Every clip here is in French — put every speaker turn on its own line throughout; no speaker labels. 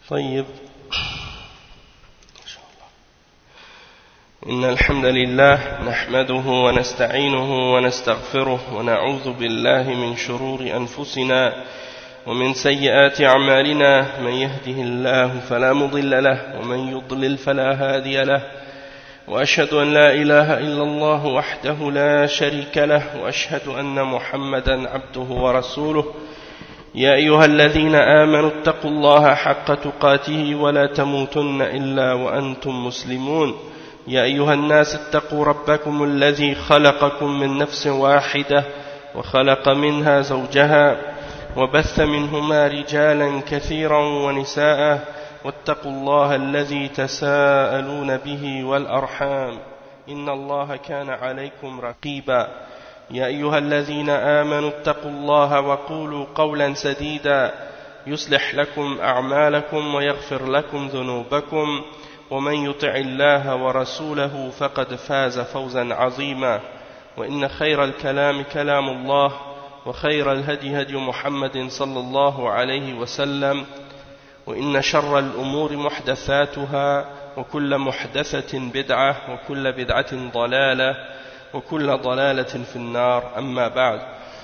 طيب إن الحمد لله نحمده ونستعينه ونستغفره ونعوذ بالله من شرور أنفسنا ومن سيئات أعمالنا من يهده الله فلا مضل له ومن يضلل فلا هادي له وأشهد أن لا إله إلا الله وحده لا شريك له وأشهد أن محمدا عبده ورسوله يا أيها الذين آمنوا اتقوا الله حق تقاته ولا تموتن إلا وأنتم مسلمون يا أيها الناس اتقوا ربكم الذي خلقكم من نفس واحدة وخلق منها زوجها وبث منهما رجالا كثيرا ونساء واتقوا الله الذي تساءلون به والأرحام إن الله كان عليكم رقيبا يا أيها الذين آمنوا اتقوا الله وقولوا قولا سديدا يصلح لكم أعمالكم ويغفر لكم ذنوبكم ومن يطع الله ورسوله فقد فاز فوزا عظيما وإن خير الكلام كلام الله وخير الهدي هدي محمد صلى الله عليه وسلم وإن شر الأمور محدثاتها وكل محدثة بدعة وكل بدعة ضلالة وكل ضلالة في النار أما بعد.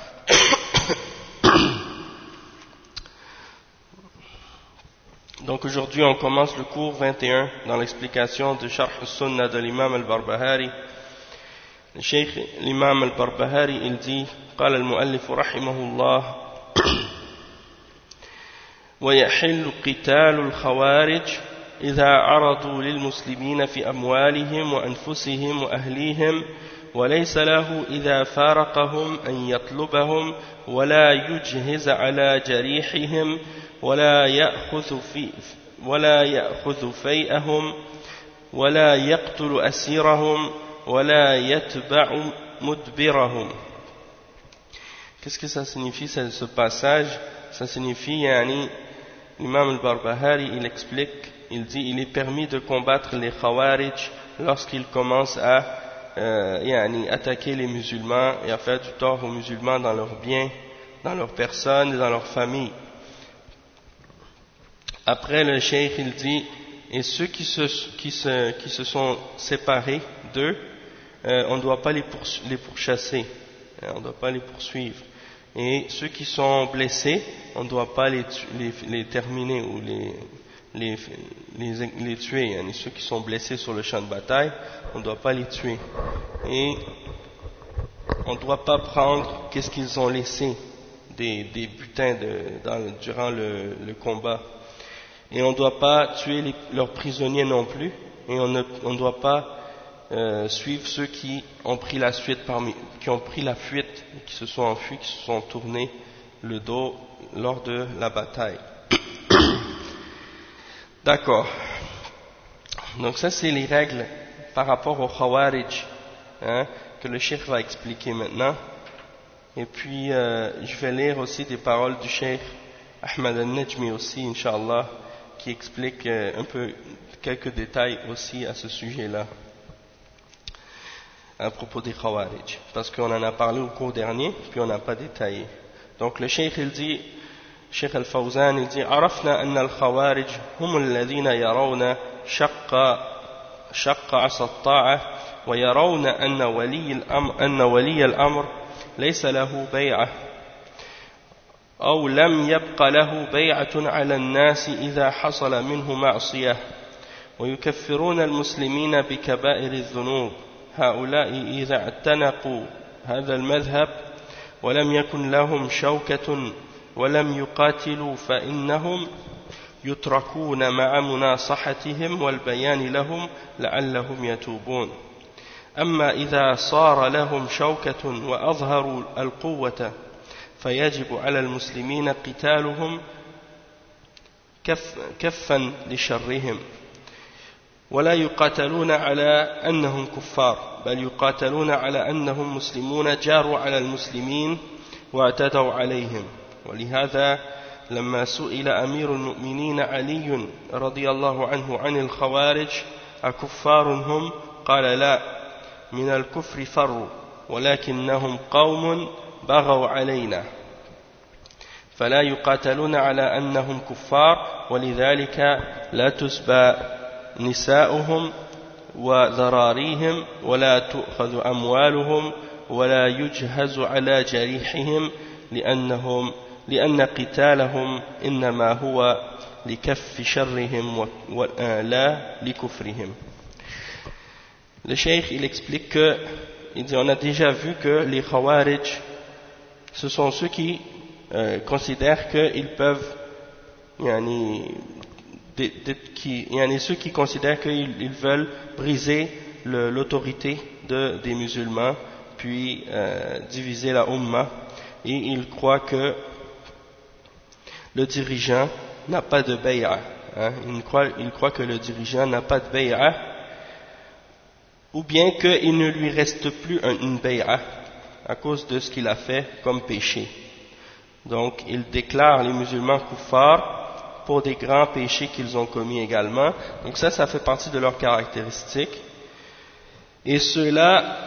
Donc aujourd'hui on commence le cours 21 dans l'explication de Sharh al-Sunnah de l'imam al-Barbahari. Le cheikh l'imam al-Barbahari il dit قال المؤلف رحمه الله ويحل قتال الخوارج إذا عرضوا للمسلمين في أموالهم وأنفسهم وأهليهم وليس له إذا فارقهم أن يطلبهم ولا يجهز على جريحهم ولا يأخذ فيئهم ولا يقتل أسيرهم ولا يتبع مدبرهم. Qu'est-ce que ça signifie ce passage? Ça signifie, l'imam al-Barbahari il explique, il dit il est permis de combattre les Khawarij lorsqu'ils commencent à attaquer les musulmans et à faire du tort aux musulmans dans leurs biens, dans leur personne et dans leur famille. Après le cheikh il dit et ceux qui se sont séparés d'eux, on ne doit pas les pourchasser, on ne doit pas les poursuivre. Et ceux qui sont blessés, on ne doit pas les terminer ou les tuer. Et ceux qui sont blessés sur le champ de bataille, on ne doit pas les tuer. Et on ne doit pas prendre qu'est-ce qu'ils ont laissé des butins durant le combat. Et on ne doit pas tuer leurs prisonniers non plus. Et on ne doit pas suivre ceux qui ont pris la fuite, qui se sont enfuis, qui se sont tournés le dos lors de la bataille. D'accord. Donc ça c'est les règles par rapport au Khawarij que le cheikh va expliquer maintenant. Et puis je vais lire aussi des paroles du cheikh Ahmad al-Najmi aussi, Inch'Allah, qui explique un peu quelques détails aussi à ce sujet-là, à propos des Khawarij, parce qu'on en a parlé au cours dernier, puis on n'a pas détaillé. Donc le cheikh il dit, Cheikh al-Fawzan il dit عرفنا أن الخوارج هم الذين يرون شق عصا الطاعة ويرون أن ولي الأمر ليس له بيعة أو لم يبق له بيعة على الناس إذا حصل منه معصية ويكفرون المسلمين بكبائر الذنوب. هؤلاء إذا اعتنقوا هذا المذهب ولم يكن لهم شوكة ولم يقاتلوا فإنهم يتركون مع مناصحتهم والبيان لهم لعلهم يتوبون. أما إذا صار لهم شوكة وأظهروا القوة فيجب على المسلمين قتالهم كفا لشرهم ولا يقاتلون على أنهم كفار بل يقاتلون على أنهم مسلمون جاروا على المسلمين واعتدوا عليهم. ولهذا لما سئل أمير المؤمنين علي رضي الله عنه عن الخوارج أكفار هم قال لا من الكفر فروا ولكنهم قوم بغوا علينا فلا يقاتلون على أنهم كفار ولذلك لا تسبى نساؤهم وذراريهم ولا تؤخذ أموالهم ولا يجهز على جريحهم لأن قتالهم إنما هو لكف شرهم ولا لكفرهم. Le cheikh il explique que, il dit, on a déjà vu que les Khawarij ce sont ceux qui considèrent qu'ils peuvent ceux qui considèrent qu'ils veulent briser l'autorité des musulmans puis diviser la Ummah, et ils croient que le dirigeant n'a pas de bay'a, ils croient que le dirigeant n'a pas de bay'a, ou bien qu'il ne lui reste plus une bay'a à cause de ce qu'il a fait comme péché. Donc ils déclarent les musulmans kuffar pour des grands péchés qu'ils ont commis également. Donc ça fait partie de leurs caractéristiques. Et ceux-là,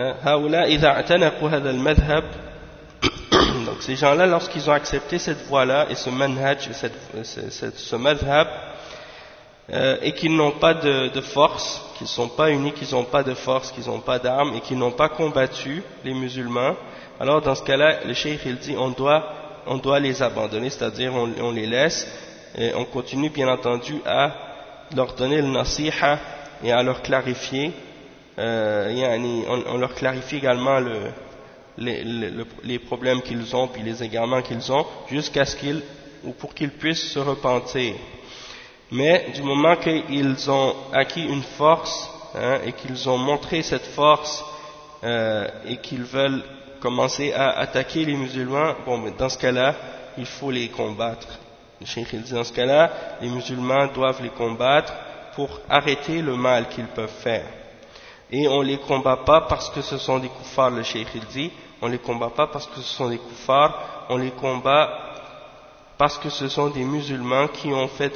donc ces gens-là, lorsqu'ils ont accepté cette voie-là et ce manhaj, ce madhab, et qu'ils n'ont pas de force, qu'ils ne sont pas unis, qu'ils n'ont pas de force, qu'ils n'ont pas d'armes et qu'ils n'ont pas combattu les musulmans, alors dans ce cas-là, le cheikh il dit on doit les abandonner, c'est-à-dire on les laisse, et on continue bien entendu à leur donner le nasiha et à leur clarifier, on leur clarifie également les problèmes qu'ils ont puis les égarements qu'ils ont jusqu'à ce pour qu'ils puissent se repentir. Mais du moment qu'ils ont acquis une force et qu'ils ont montré cette force et qu'ils veulent commencer à attaquer les musulmans, mais dans ce cas-là, il faut les combattre. Le cheikh il dit dans ce cas-là, les musulmans doivent les combattre pour arrêter le mal qu'ils peuvent faire. Et on ne les combat pas parce que ce sont des kuffars, le cheikh il dit, on ne les combat pas parce que ce sont des kuffars, on les combat parce que ce sont des musulmans qui ont fait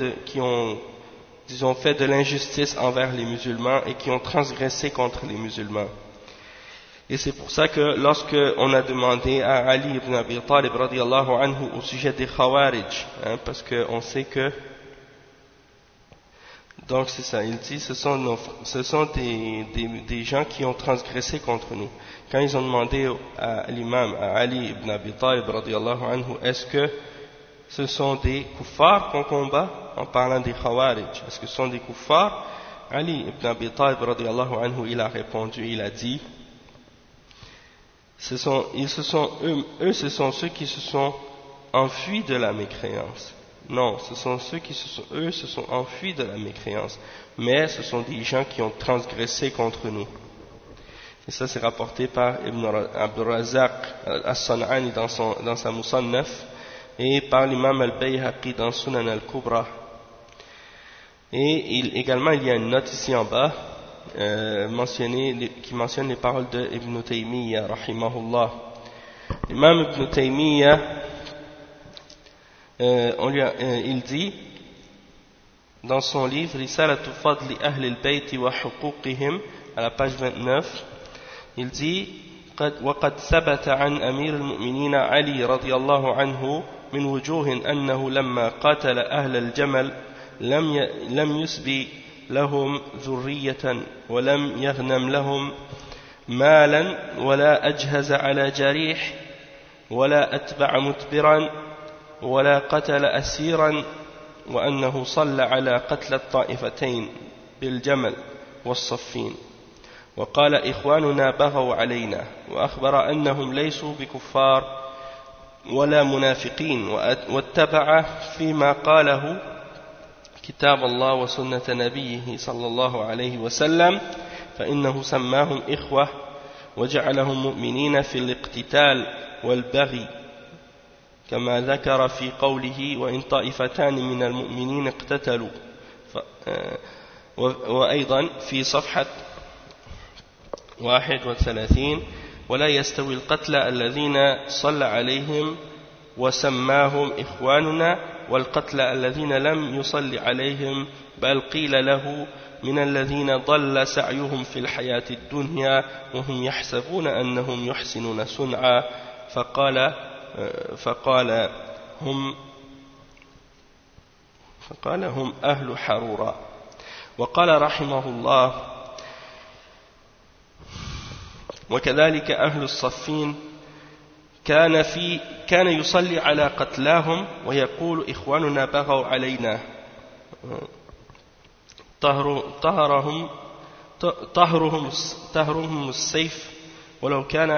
de l'injustice envers les musulmans et qui ont transgressé contre les musulmans. Et c'est pour ça que lorsque on a demandé à Ali ibn Abi Talib radiyallahu anhu au sujet des Khawarij, parce qu'on sait que, donc c'est ça, il dit ce sont des gens qui ont transgressé contre nous. Quand ils ont demandé à l'imam, à Ali ibn Abi Talib radiyallahu anhu, est-ce que ce sont des kuffars qu'on combat en parlant des Khawarij? Est-ce que ce sont des kuffars? Ali ibn Abi Talib radiyallahu anhu, il a répondu, il a dit, ce sont ceux qui se sont enfuis de la mécréance. Non, ce sont ceux qui se sont enfuis de la mécréance. Mais ce sont des gens qui ont transgressé contre nous. Et ça c'est rapporté par Ibn Abdul Razak as-San'ani dans sa Musannaf et par l'imam al-Bayhaqi dans Sunan al-Kubra. Et également il y a une note ici en bas qui mentionne les paroles de Ibn Taymiyyah rahimahullah. L'imam Ibn Taymiyyah il dit dans son livre Risalatu Fadli Ahli al-Bayt wa Huquqihim à la page 29, il dit وقد ثبت عن أمير المؤمنين علي رضي الله عنه من وجوه أنه لما قاتل أهل الجمل لم يسبي لهم ذرية ولم يغنم لهم مالا ولا أجهز على جريح ولا أتبع متبرا ولا قتل أسيرا وأنه صلى على قتل الطائفتين بالجمل والصفين وقال إخواننا بغوا علينا وأخبر أنهم ليسوا بكفار ولا منافقين واتبع فيما قاله كتاب الله وسنة نبيه صلى الله عليه وسلم فإنه سماهم إخوة وجعلهم مؤمنين في الاقتتال والبغي كما ذكر في قوله وإن طائفتان من المؤمنين اقتتلوا وأيضا في صفحة 31 ولا يستوي القتلى الذين صلى عليهم وسماهم إخواننا والقتلى الذين لم يصل عليهم بل قيل له من الذين ضل سعيهم في الحياة الدنيا وهم يحسبون أنهم يحسنون صنعا فقال هم أهل حرورة. وقال رحمه الله وكذلك أهل الصفين كان يصلي على قتلاهم ويقول إخواننا بغوا علينا طهرهم السيف ولو كان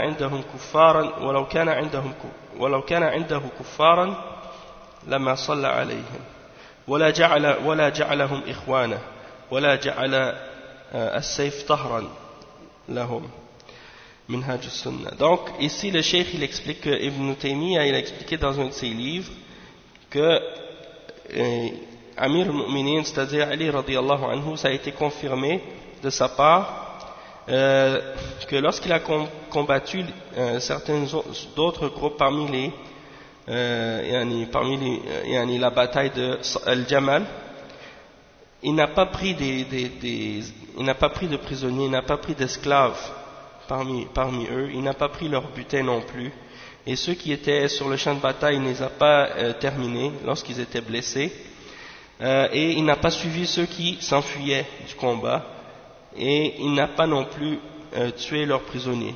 عنده كفارا لما صلى عليهم ولا جعلهم إخوانه ولا جعل السيف طهرا لهم. Minhaj al-Sunnah. Donc ici le cheikh il explique que Ibn Taymiyyah il a expliqué dans un de ses livres que Amir al-Mu'minin, c'est-à-dire Ali radiyallahu anhu, ça a été confirmé de sa part que lorsqu'il a combattu certains d'autres groupes parmi la bataille de Al-Jamal, il n'a pas pris il n'a pas pris de prisonniers, il n'a pas pris d'esclaves parmi eux, il n'a pas pris leur butin non plus, et ceux qui étaient sur le champ de bataille, il ne les a pas terminés lorsqu'ils étaient blessés, et il n'a pas suivi ceux qui s'enfuyaient du combat, et il n'a pas non plus tué leurs prisonniers,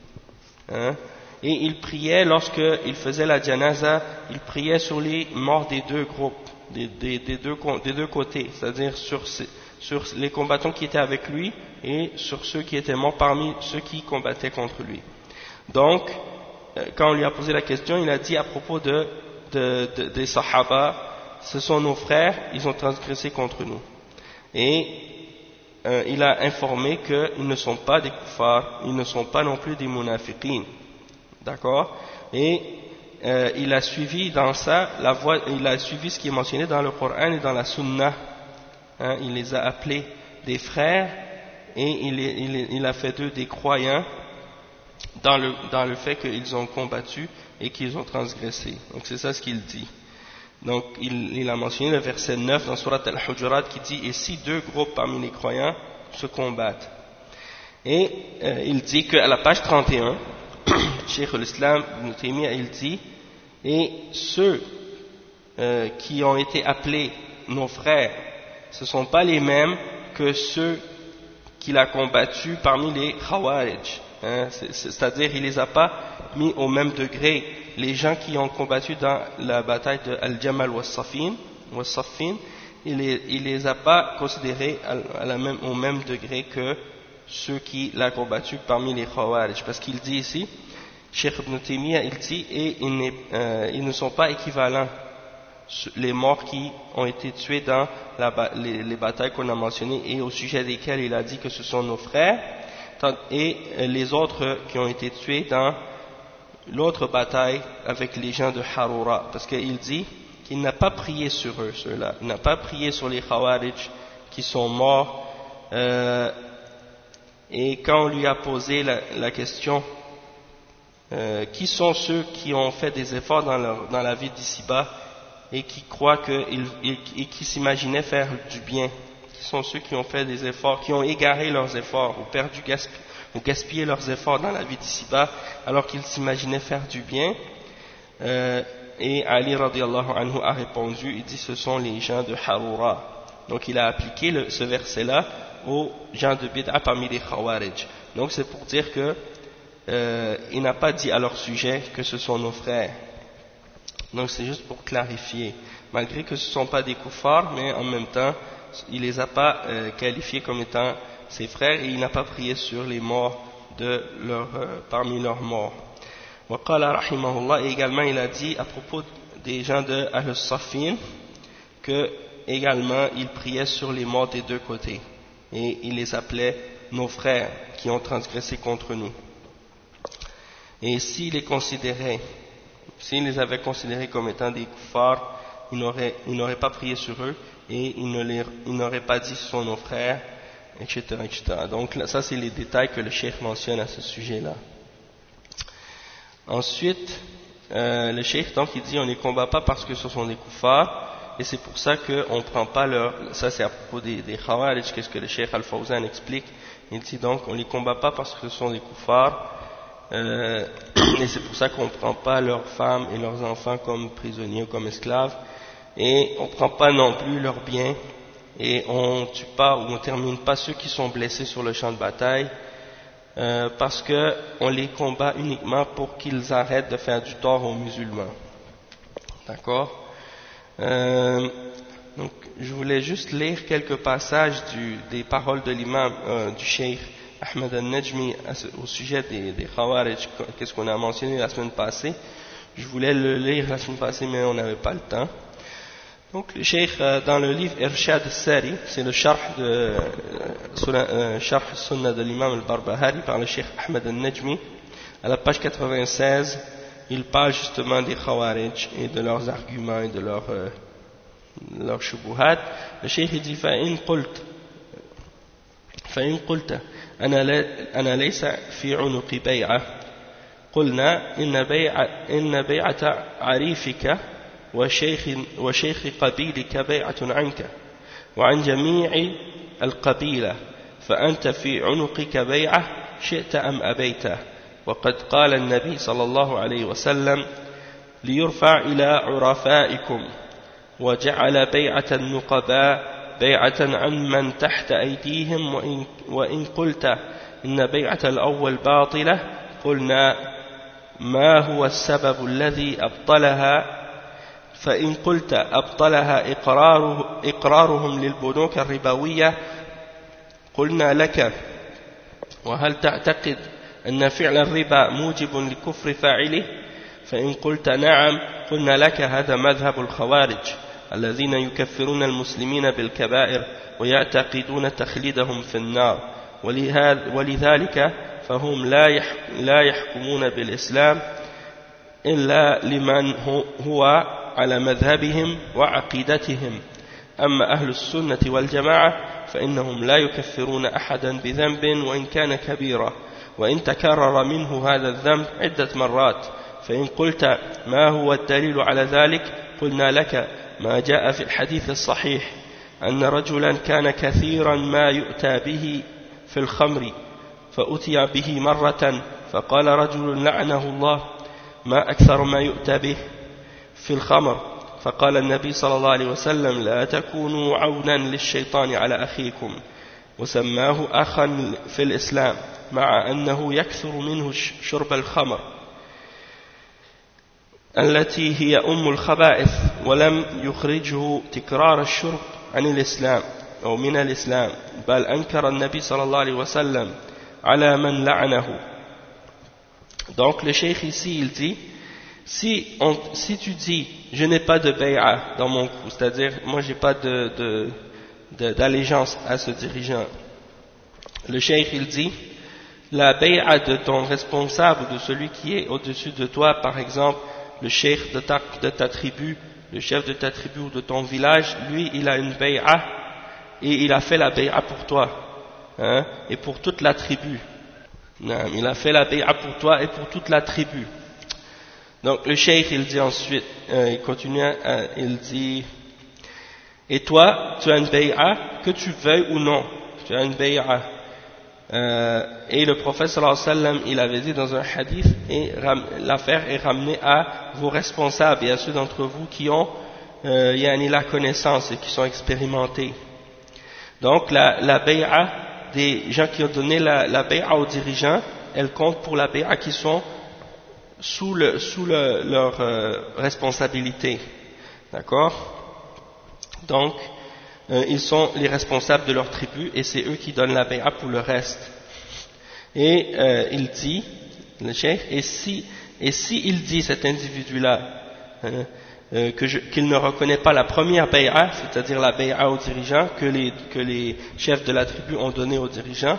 et il priait lorsqu'il faisait la janaza, il priait sur les morts des deux groupes, des deux côtés, c'est-à-dire sur les combattants qui étaient avec lui et sur ceux qui étaient morts parmi ceux qui combattaient contre lui. Donc, quand on lui a posé la question, il a dit à propos des Sahaba, ce sont nos frères, ils ont transgressé contre nous. Et il a informé qu'ils ne sont pas des kuffars, ils ne sont pas non plus des munafiqin. D'accord? Et il a suivi dans ça il a suivi ce qui est mentionné dans le Coran et dans la Sunna. Il les a appelés des frères et il a fait d'eux des croyants dans le fait qu'ils ont combattu et qu'ils ont transgressé. Donc c'est ça ce qu'il dit. Donc il a mentionné le verset 9 dans Surat Al-Hujurat qui dit: et si deux groupes parmi les croyants se combattent. Et il dit qu'à la page 31, Cheikh al-Islam Ibn Taymiyyah il dit: et ceux qui ont été appelés nos frères, ce ne sont pas les mêmes que ceux qu'il a combattus parmi les Khawarij. C'est-à-dire il ne les a pas mis au même degré. Les gens qui ont combattu dans la bataille de Al-Jamal wa Saffin, il ne les a pas considérés au même degré que ceux qui l'ont combattu parmi les Khawarij. Parce qu'il dit ici, Cheikh Ibn Taymiyyah, il dit, et ils ne sont pas équivalents, les morts qui ont été tués dans les batailles qu'on a mentionnées et au sujet desquelles il a dit que ce sont nos frères, et les autres qui ont été tués dans l'autre bataille avec les gens de Harura, parce qu'il dit qu'il n'a pas prié sur eux, ceux-là, il n'a pas prié sur les Khawarij qui sont morts, et quand on lui a posé la question qui sont ceux qui ont fait des efforts dans la vie d'ici-bas et qui croient et qui s'imaginaient faire du bien, qui sont ceux qui ont fait des efforts, qui ont égaré leurs efforts ou gaspillé leurs efforts dans la vie d'ici-bas alors qu'ils s'imaginaient faire du bien, et Ali radiallahu anhu a répondu, il dit: ce sont les gens de Harura. Donc il a appliqué ce verset-là aux gens de Bid'a parmi les Khawarij. Donc c'est pour dire que il n'a pas dit à leur sujet que ce sont nos frères. Donc c'est juste pour clarifier, malgré que ce ne sont pas des kuffars, mais en même temps il ne les a pas qualifiés comme étant ses frères, et il n'a pas prié sur les morts parmi leurs morts. Waqala rahimahullah, et également il a dit à propos des gens de Ahl-Saffin que également il priait sur les morts des deux côtés, et il les appelait nos frères qui ont transgressé contre nous. Et s'il les avait considérés comme étant des kuffars, il n'aurait pas prié sur eux, et il n'aurait pas dit ce sont nos frères, etc., etc. Donc là, ça c'est les détails que le cheikh mentionne à ce sujet-là. Ensuite, le cheikh donc il dit on ne les combat pas parce que ce sont des kuffars, et c'est pour ça qu'on ne prend pas ça c'est à propos des Khawarij, qu'est-ce que le cheikh Al-Fawzan explique. Il dit donc on ne les combat pas parce que ce sont des kuffars, et c'est pour ça qu'on ne prend pas leurs femmes et leurs enfants comme prisonniers ou comme esclaves, et on ne prend pas non plus leurs biens, et on ne tue pas ou on ne termine pas ceux qui sont blessés sur le champ de bataille, parce qu'on les combat uniquement pour qu'ils arrêtent de faire du tort aux musulmans. D'accord? Donc, je voulais juste lire quelques passages des paroles de l'imam du cheikh Ahmed al-Najmi au sujet des Khawarij, qu'est-ce qu'on a mentionné la semaine passée. Je voulais le lire la semaine passée, mais on n'avait pas le temps. Donc, le cheikh, dans le livre Irshad al-Sari, c'est le sharh sunnah de l'imam al-Barbahari par le cheikh Ahmed al-Najmi, à la page 96, il parle justement des Khawarij et de leurs arguments et de leurs shubuhat. Le cheikh dit فإن قلت أنا ليس في عنق بيعة قلنا إن بيعة عريفك وشيخ قبيلك بيعة عنك وعن جميع القبيلة فأنت في عنقك بيعة شئت أم أبيت وقد قال النبي صلى الله عليه وسلم ليرفع إلى عرفائكم وجعل بيعة النقباء بيعة عن من تحت أيديهم وإن قلت إن بيعة الأول باطلة قلنا ما هو السبب الذي أبطلها فإن قلت أبطلها إقرارهم للبنوك الربوية قلنا لك وهل تعتقد أن فعل الربا موجب لكفر فاعله فإن قلت نعم قلنا لك هذا مذهب الخوارج الذين يكفرون المسلمين بالكبائر ويعتقدون تخليدهم في النار ولذلك فهم لا يحكمون بالإسلام إلا لمن هو على مذهبهم وعقيدتهم أما أهل السنة والجماعة فإنهم لا يكفرون أحدا بذنب وإن كان كبيرا وإن تكرر منه هذا الذنب عدة مرات فإن قلت ما هو الدليل على ذلك قلنا لك ما جاء في الحديث الصحيح أن رجلا كان كثيرا ما يؤتى به في الخمر فأتي به مرة فقال رجل لعنه الله ما أكثر ما يؤتى به في الخمر فقال النبي صلى الله عليه وسلم لا تكونوا عونا للشيطان على أخيكم وسماه أخا في الإسلام مع أنه يكثر منه شرب الخمر التي هي أم الخبائث ولم يخرجه تكرار الشرب عن الإسلام أو من الإسلام بل أنكر النبي صلى الله عليه وسلم على من لعنه. Donc le cheikh ici il dit si tu dis je n'ai pas de bay'a dans mon cou, c'est-à-dire moi j'ai pas d'allégeance à ce dirigeant, le cheikh il dit la bay'a de ton responsable, de celui qui est au-dessus de toi, par exemple le cheikh de ta tribu, le chef de ta tribu ou de ton village, lui il a une bay'a et il a fait la bay'a pour toi, hein, et pour toute la tribu. Il a fait la bay'a pour toi et pour toute la tribu. Donc le cheikh il dit ensuite, il continue, il dit et toi tu as une bay'a que tu veuilles ou non, tu as une bay'a. Et le prophète sallallahu alayhi wa sallam il avait dit dans un hadith, et l'affaire est ramenée à vos responsables et à ceux d'entre vous qui ont la connaissance et qui sont expérimentés. Donc la bay'a des gens qui ont donné la bay'a aux dirigeants, elle compte pour la bay'a qui sont sous leur responsabilité, d'accord? Donc ils sont les responsables de leur tribu et c'est eux qui donnent la bay'a pour le reste. Et il dit, le cheikh, et si il dit cet individu-là qu'il ne reconnaît pas la première bay'a, c'est-à-dire la bay'a aux dirigeants que les chefs de la tribu ont donné aux dirigeants,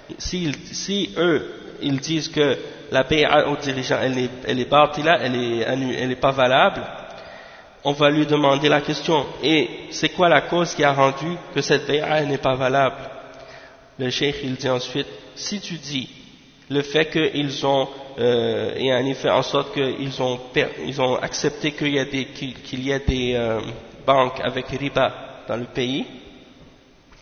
si eux ils disent que la bay'a aux dirigeants elle est batila, elle est pas valable, on va lui demander la question, et c'est quoi la cause qui a rendu que cette bay'a n'est pas valable? Le cheikh il dit ensuite, si tu dis le fait qu'ils ont fait en sorte qu'ils ont accepté qu'il y ait des banques avec riba dans le pays,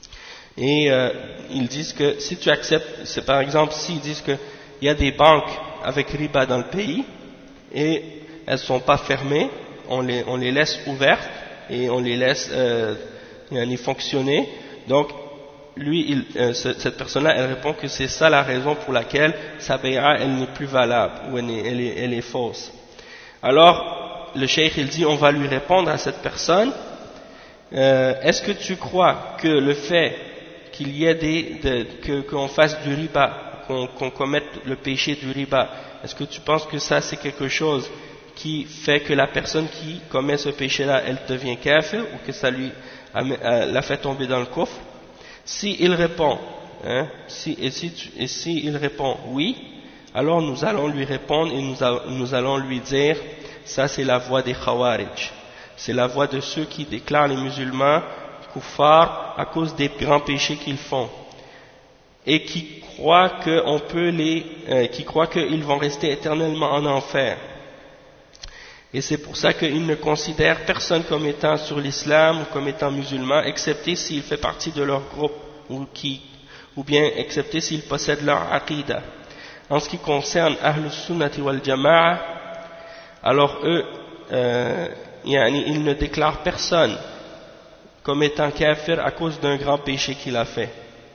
et ils disent que si tu acceptes, c'est par exemple s'ils disent qu'il y a des banques avec riba dans le pays et elles ne sont pas fermées, on les laisse ouvertes et on les laisse fonctionner. Donc cette personne-là, elle répond que c'est ça la raison pour laquelle sa bay'a, elle n'est plus valable ou elle est fausse. Alors le cheikh il dit, on va lui répondre à cette personne, est-ce que tu crois que le fait qu'il y ait qu'on fasse du riba, qu'on commette le péché du riba, est-ce que tu penses que ça c'est quelque chose qui fait que la personne qui commet ce péché-là, elle devient kafir, ou que ça l'a fait tomber dans le kufr? Si il répond, si il répond oui, alors nous allons lui répondre et nous allons lui dire, ça c'est la voie des Khawarij, c'est la voie de ceux qui déclarent les musulmans kuffar à cause des grands péchés qu'ils font et qui croient qui croient qu'ils vont rester éternellement en enfer. Et c'est pour ça qu'ils ne considèrent personne comme étant sur l'islam ou comme étant musulman, excepté s'il fait partie de leur groupe ou bien excepté s'il possède leur aqidah. En ce qui concerne Ahlus Sunnati wal Jama'a, alors eux, ils ne déclarent personne comme étant kafir à cause d'un grand péché qu'il a fait.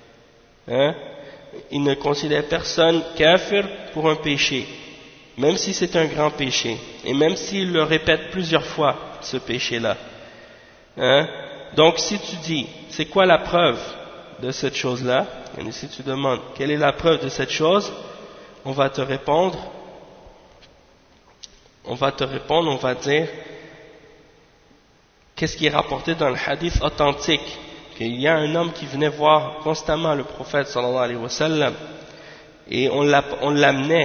Ils ne considèrent personne kafir pour un péché, même si c'est un grand péché, et même s'il le répète plusieurs fois, ce péché-là. Donc si tu dis, c'est quoi la preuve de cette chose-là, et si tu demandes, quelle est la preuve de cette chose, on va te répondre, on va dire, qu'est-ce qui est rapporté dans le hadith authentique, qu'il y a un homme qui venait voir constamment le prophète sallallahu alayhi wa sallam, et on l'amenait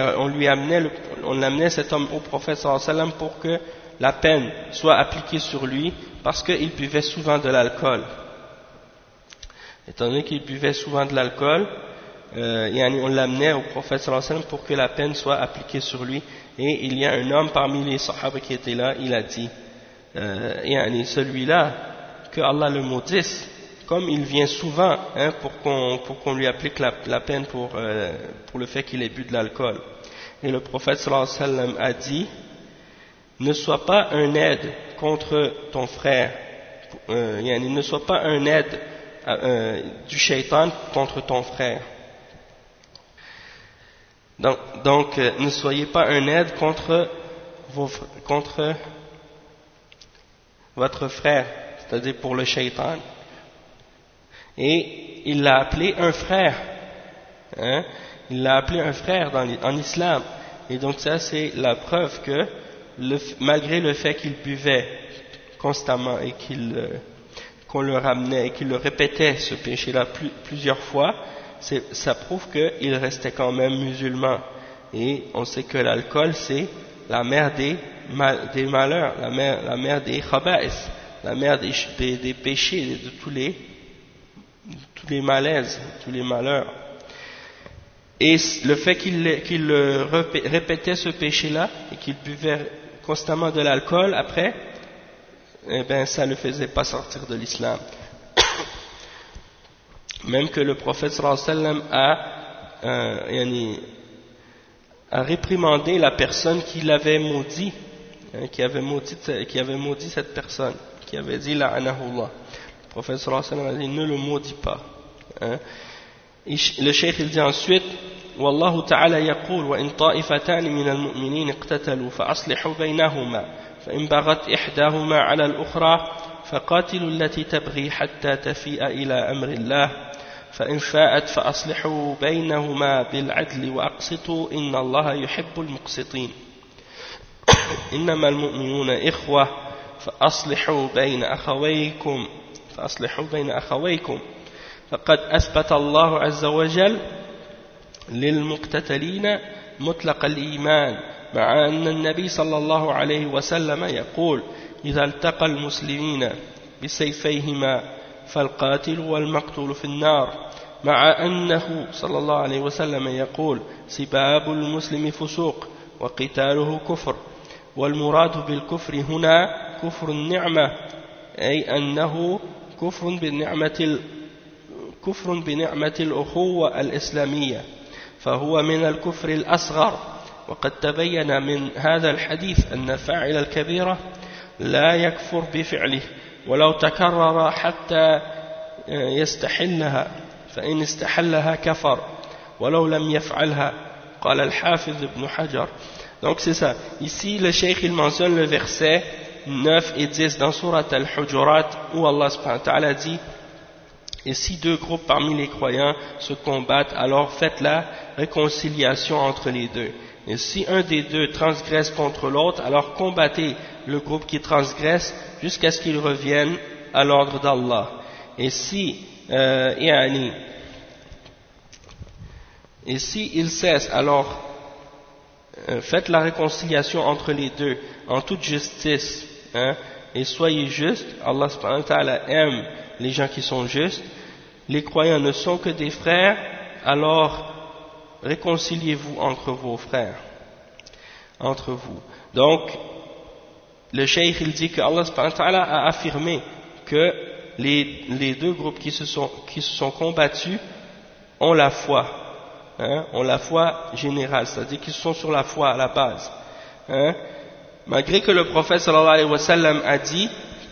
cet homme au prophète sallallahu alayhi wa sallam pour que la peine soit appliquée sur lui, parce qu'il buvait souvent de l'alcool. Étant donné qu'il buvait souvent de l'alcool, on l'amenait au prophète sallallahu alayhi wa sallam pour que la peine soit appliquée sur lui. Et il y a un homme parmi les sahaba qui était là, il a dit, celui-là, que Allah le maudisse, comme il vient souvent pour qu'on lui applique la peine pour le fait qu'il ait bu de l'alcool. Et le prophète sallallahu alayhi wa sallam a dit, ne sois pas un aide contre ton frère, ne sois pas un aide du shaitan contre ton frère. Donc ne soyez pas un aide contre votre frère, c'est-à-dire pour le shaitan. Et il l'a appelé un frère. Il l'a appelé un frère en islam. Et donc ça c'est la preuve que malgré le fait qu'il buvait constamment et qu'on le ramenait et qu'il le répétait ce péché-là plusieurs fois, ça prouve qu'il restait quand même musulman. Et on sait que l'alcool c'est la mère des malheurs, la mère des khaba'is, la mère des péchés, de tous les malaises, tous les malheurs. Et le fait qu'il répétait ce péché-là et qu'il buvait constamment de l'alcool après, ça ne le faisait pas sortir de l'islam. Même que le prophète sallallahu alayhi wa sallam a réprimandé la personne qui l'avait maudit, qui avait maudit cette personne, qui avait dit la'anahullah. Le prophète sallallahu alayhi wa sallam a dit ne le maudis pas. Le cheikh il dit ensuite, والله تعالى يقول وإن طائفتان من المؤمنين اقتتلوا فأصلحوا بينهما فإن بغت إحداهما على الأخرى فقاتلوا التي تبغي حتى تفيء إلى أمر الله فإن فاءت فأصلحوا بينهما بالعدل وأقسطوا إن الله يحب المقسطين إنما المؤمنون إخوة فأصلحوا بين أخويكم فقد أثبت الله عز وجل للمقتتلين مطلق الإيمان مع أن النبي صلى الله عليه وسلم يقول إذا التقى المسلمين بسيفيهما فالقاتل والمقتول في النار مع أنه صلى الله عليه وسلم يقول سباب المسلم فسوق وقتاله كفر والمراد بالكفر هنا كفر النعمة أي أنه كفر بنعمة الأخوة الإسلامية فهو من الكفر الأصغر وقد تبين من هذا الحديث أن فاعل الكبيرة لا يكفر بفعله ولو تكرر حتى يستحلها فإن استحلها كفر ولو لم يفعلها قال الحافظ ابن حجر. Donc c'est ça. Ici le cheikh il mentionne le verset 9 et 10 dans Surat al-Hujurat où Allah subhanahu wa ta'ala dit: et si deux groupes parmi les croyants se combattent, alors faites la réconciliation entre les deux. Et si un des deux transgresse contre l'autre, alors combattez le groupe qui transgresse jusqu'à ce qu'il revienne à l'ordre d'Allah. Et si il cesse, alors faites la réconciliation entre les deux en toute justice, et soyez justes. Allah subhanahu wa ta'ala aime les gens qui sont justes. Les croyants ne sont que des frères, alors réconciliez-vous entre vos frères, entre vous. Donc le cheikh il dit que Allah subhanahu wa ta'ala a affirmé que les deux groupes qui se sont combattus ont la foi, ont la foi générale, c'est-à-dire qu'ils sont sur la foi à la base, malgré que le prophète sallallahu alayhi wa sallam a dit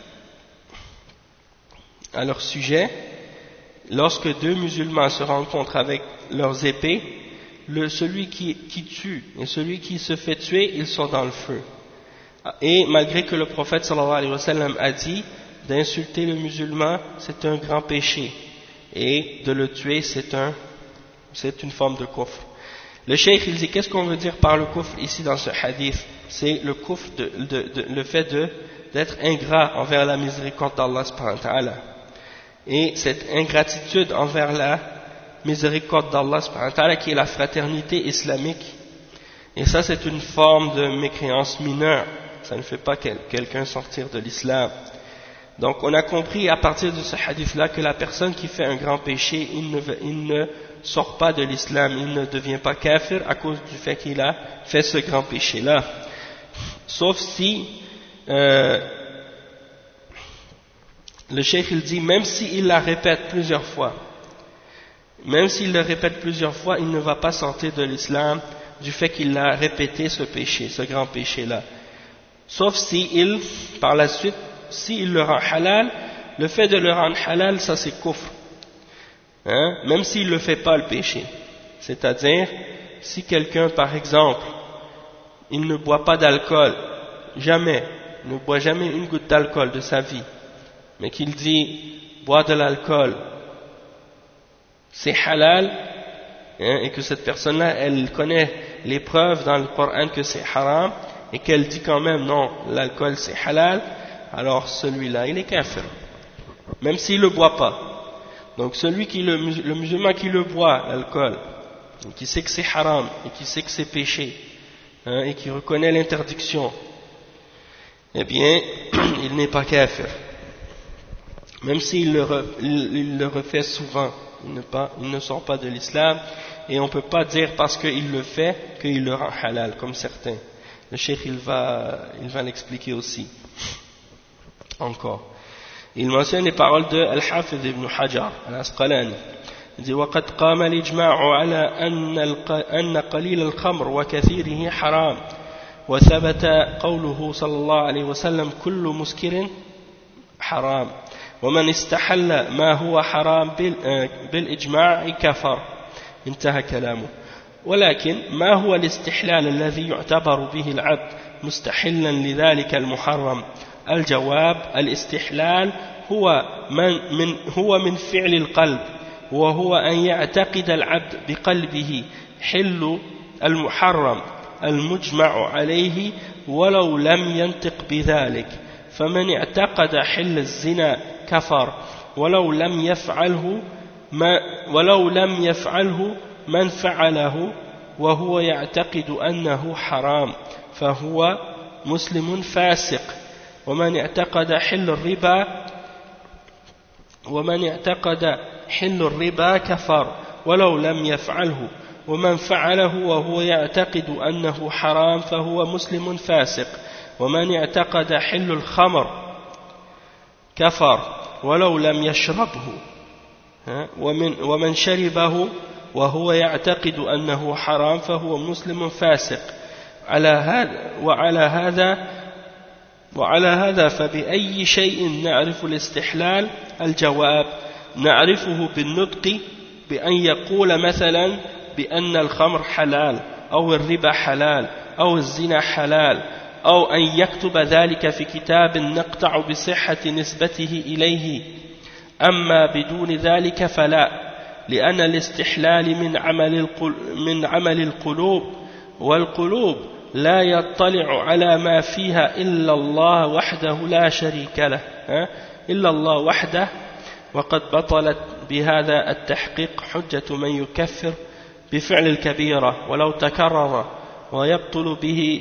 à leur sujet: lorsque deux musulmans se rencontrent avec leurs épées, celui qui tue et celui qui se fait tuer, ils sont dans le feu. Et malgré que le prophète sallallahu alayhi wa sallam a dit d'insulter le musulman c'est un grand péché et de le tuer c'est une forme de kufr. Le cheikh il dit qu'est-ce qu'on veut dire par le kufr ici dans ce hadith? C'est le kufr, le fait d'être ingrat envers la miséricorde d'Allah subhanahu wa ta'ala. Et cette ingratitude envers la miséricorde d'Allah subhanahu wa ta'ala qui est la fraternité islamique, et ça c'est une forme de mécréance mineure, ça ne fait pas quelqu'un sortir de l'islam. Donc on a compris à partir de ce hadith là que la personne qui fait un grand péché, il ne sort pas de l'islam, il ne devient pas kafir à cause du fait qu'il a fait ce grand péché là, sauf si le cheikh il dit même s'il la répète plusieurs fois, même s'il le répète plusieurs fois, il ne va pas sortir de l'islam du fait qu'il a répété ce péché, ce grand péché là, sauf si par la suite, s'il le rend halal. Le fait de le rendre halal, ça c'est kufr, même s'il ne le fait pas le péché. C'est-à-dire si quelqu'un par exemple il ne boit pas d'alcool, jamais, il ne boit jamais une goutte d'alcool de sa vie, mais qu'il dit boire de l'alcool c'est halal, et que cette personne-là elle connaît les preuves dans le Coran que c'est haram, et qu'elle dit quand même non, l'alcool c'est halal, alors celui-là il est kafir, même s'il ne le boit pas. Donc le musulman qui le boit, l'alcool, qui sait que c'est haram et qui sait que c'est péché, et qui reconnaît l'interdiction, eh bien il n'est pas kafir, même s'il le refait souvent. Il ne sort pas de l'islam, et on ne peut pas dire parce qu'il le fait qu'il le rend halal comme certains. Le cheikh il va l'expliquer aussi encore. Il mentionne les paroles de Al-Hafiz ibn Hajar al-Asqalani. Il dit وقد قام الإجماع على أن قليل الخمر وكثيره حرام وثبت قوله صلى الله عليه وسلم كل مسكر حرام ومن استحل ما هو حرام بالإجماع كفر. انتهى كلامه. ولكن ما هو الاستحلال الذي يعتبر به العبد مستحلا لذلك المحرم؟ الجواب: الاستحلال هو من فعل القلب، وهو أن يعتقد العبد بقلبه حل المحرم المجمع عليه ولو لم ينطق بذلك. فمن اعتقد حل الزنا كفر ولو لم يفعله من فعله وهو يعتقد أنه حرام فهو مسلم فاسق. ومن اعتقد حل الربا كفر ولو لم يفعله ومن فعله وهو يعتقد أنه حرام فهو مسلم فاسق. ومن اعتقد حل الخمر كفر ولو لم يشربه ومن شربه وهو يعتقد أنه حرام فهو مسلم فاسق وعلى هذا فبأي شيء نعرف الاستحلال؟ الجواب: نعرفه بالنطق بأن يقول مثلا بأن الخمر حلال أو الربا حلال أو الزنا حلال، أو أن يكتب ذلك في كتاب نقطع بصحة نسبته إليه. أما بدون ذلك فلا، لأن الاستحلال من عمل القلوب، والقلوب لا يطلع على ما فيها إلا الله وحده لا شريك له، إلا الله وحده. وقد بطلت بهذا التحقيق حجة من يكفر بفعل الكبيرة ولو تكرر، ويبطل به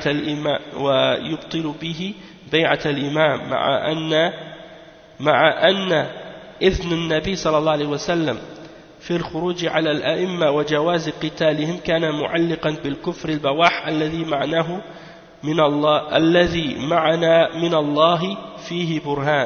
بيعة الإمام مع أن إذن النبي صلى الله عليه وسلم في الخروج على الأئمة وجواز قتالهم كان معلقا بالكفر البواح الذي معنا من الله فيه برهان.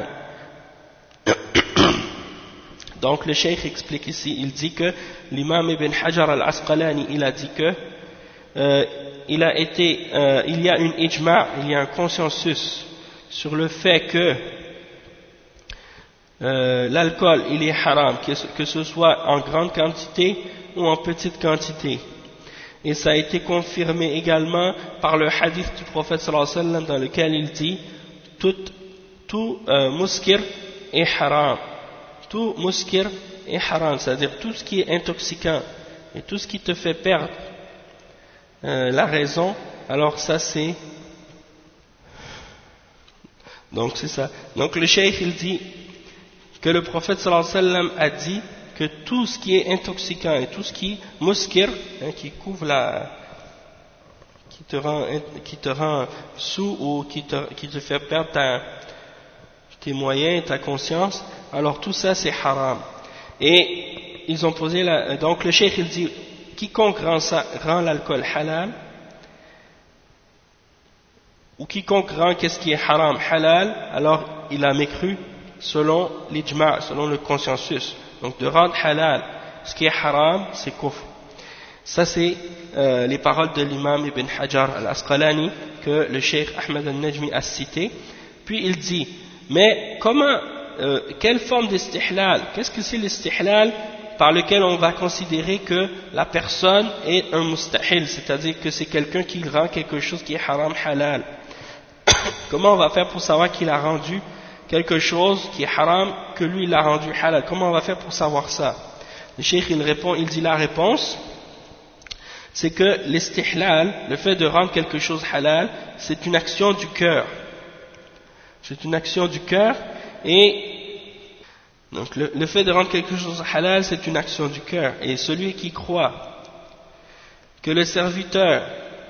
Donc le cheikh explique ici, il dit que l'imam Ibn Hajar al-Asqalani, il a dit que il y a une ijma', il y a un consensus sur le fait que l'alcool il est haram, que ce soit en grande quantité ou en petite quantité. Et ça a été confirmé également par le hadith du prophète sallallahu alayhi wa sallam dans lequel il dit tout muskir est haram. Tout muskir est haram, c'est-à-dire tout ce qui est intoxicant et tout ce qui te fait perdre la raison, alors ça c'est... Donc c'est ça. Donc le cheikh il dit que le prophète sallallahu alayhi wa sallam a dit que tout ce qui est intoxicant et tout ce qui est muskir, qui couvre qui te rend sous ou qui te fait perdre tes moyens, ta conscience, alors tout ça c'est haram. Et ils ont posé donc le cheikh il dit quiconque rend l'alcool halal, ou quiconque rend qu'est-ce qui est haram halal, alors il a mécru selon l'ijma', selon le consensus. Donc de rendre halal ce qui est haram, c'est kufr. Ça c'est les paroles de l'imam Ibn Hajar al-Asqalani que le cheikh Ahmed al-Najmi a cité. Puis il dit, mais quelle forme d'istihlal? Qu'est-ce que c'est l'istihlal par lequel on va considérer que la personne est un mustahil, c'est-à-dire que c'est quelqu'un qui rend quelque chose qui est haram halal? Comment on va faire pour savoir qu'il a rendu quelque chose qui est haram, que lui il l'a rendu halal? Comment on va faire pour savoir ça? Le cheikh il dit la réponse, c'est que l'istihlal, le fait de rendre quelque chose halal, c'est une action du cœur. C'est une action du cœur, et donc le fait de rendre quelque chose halal, c'est une action du cœur. Et celui qui croit que le serviteur,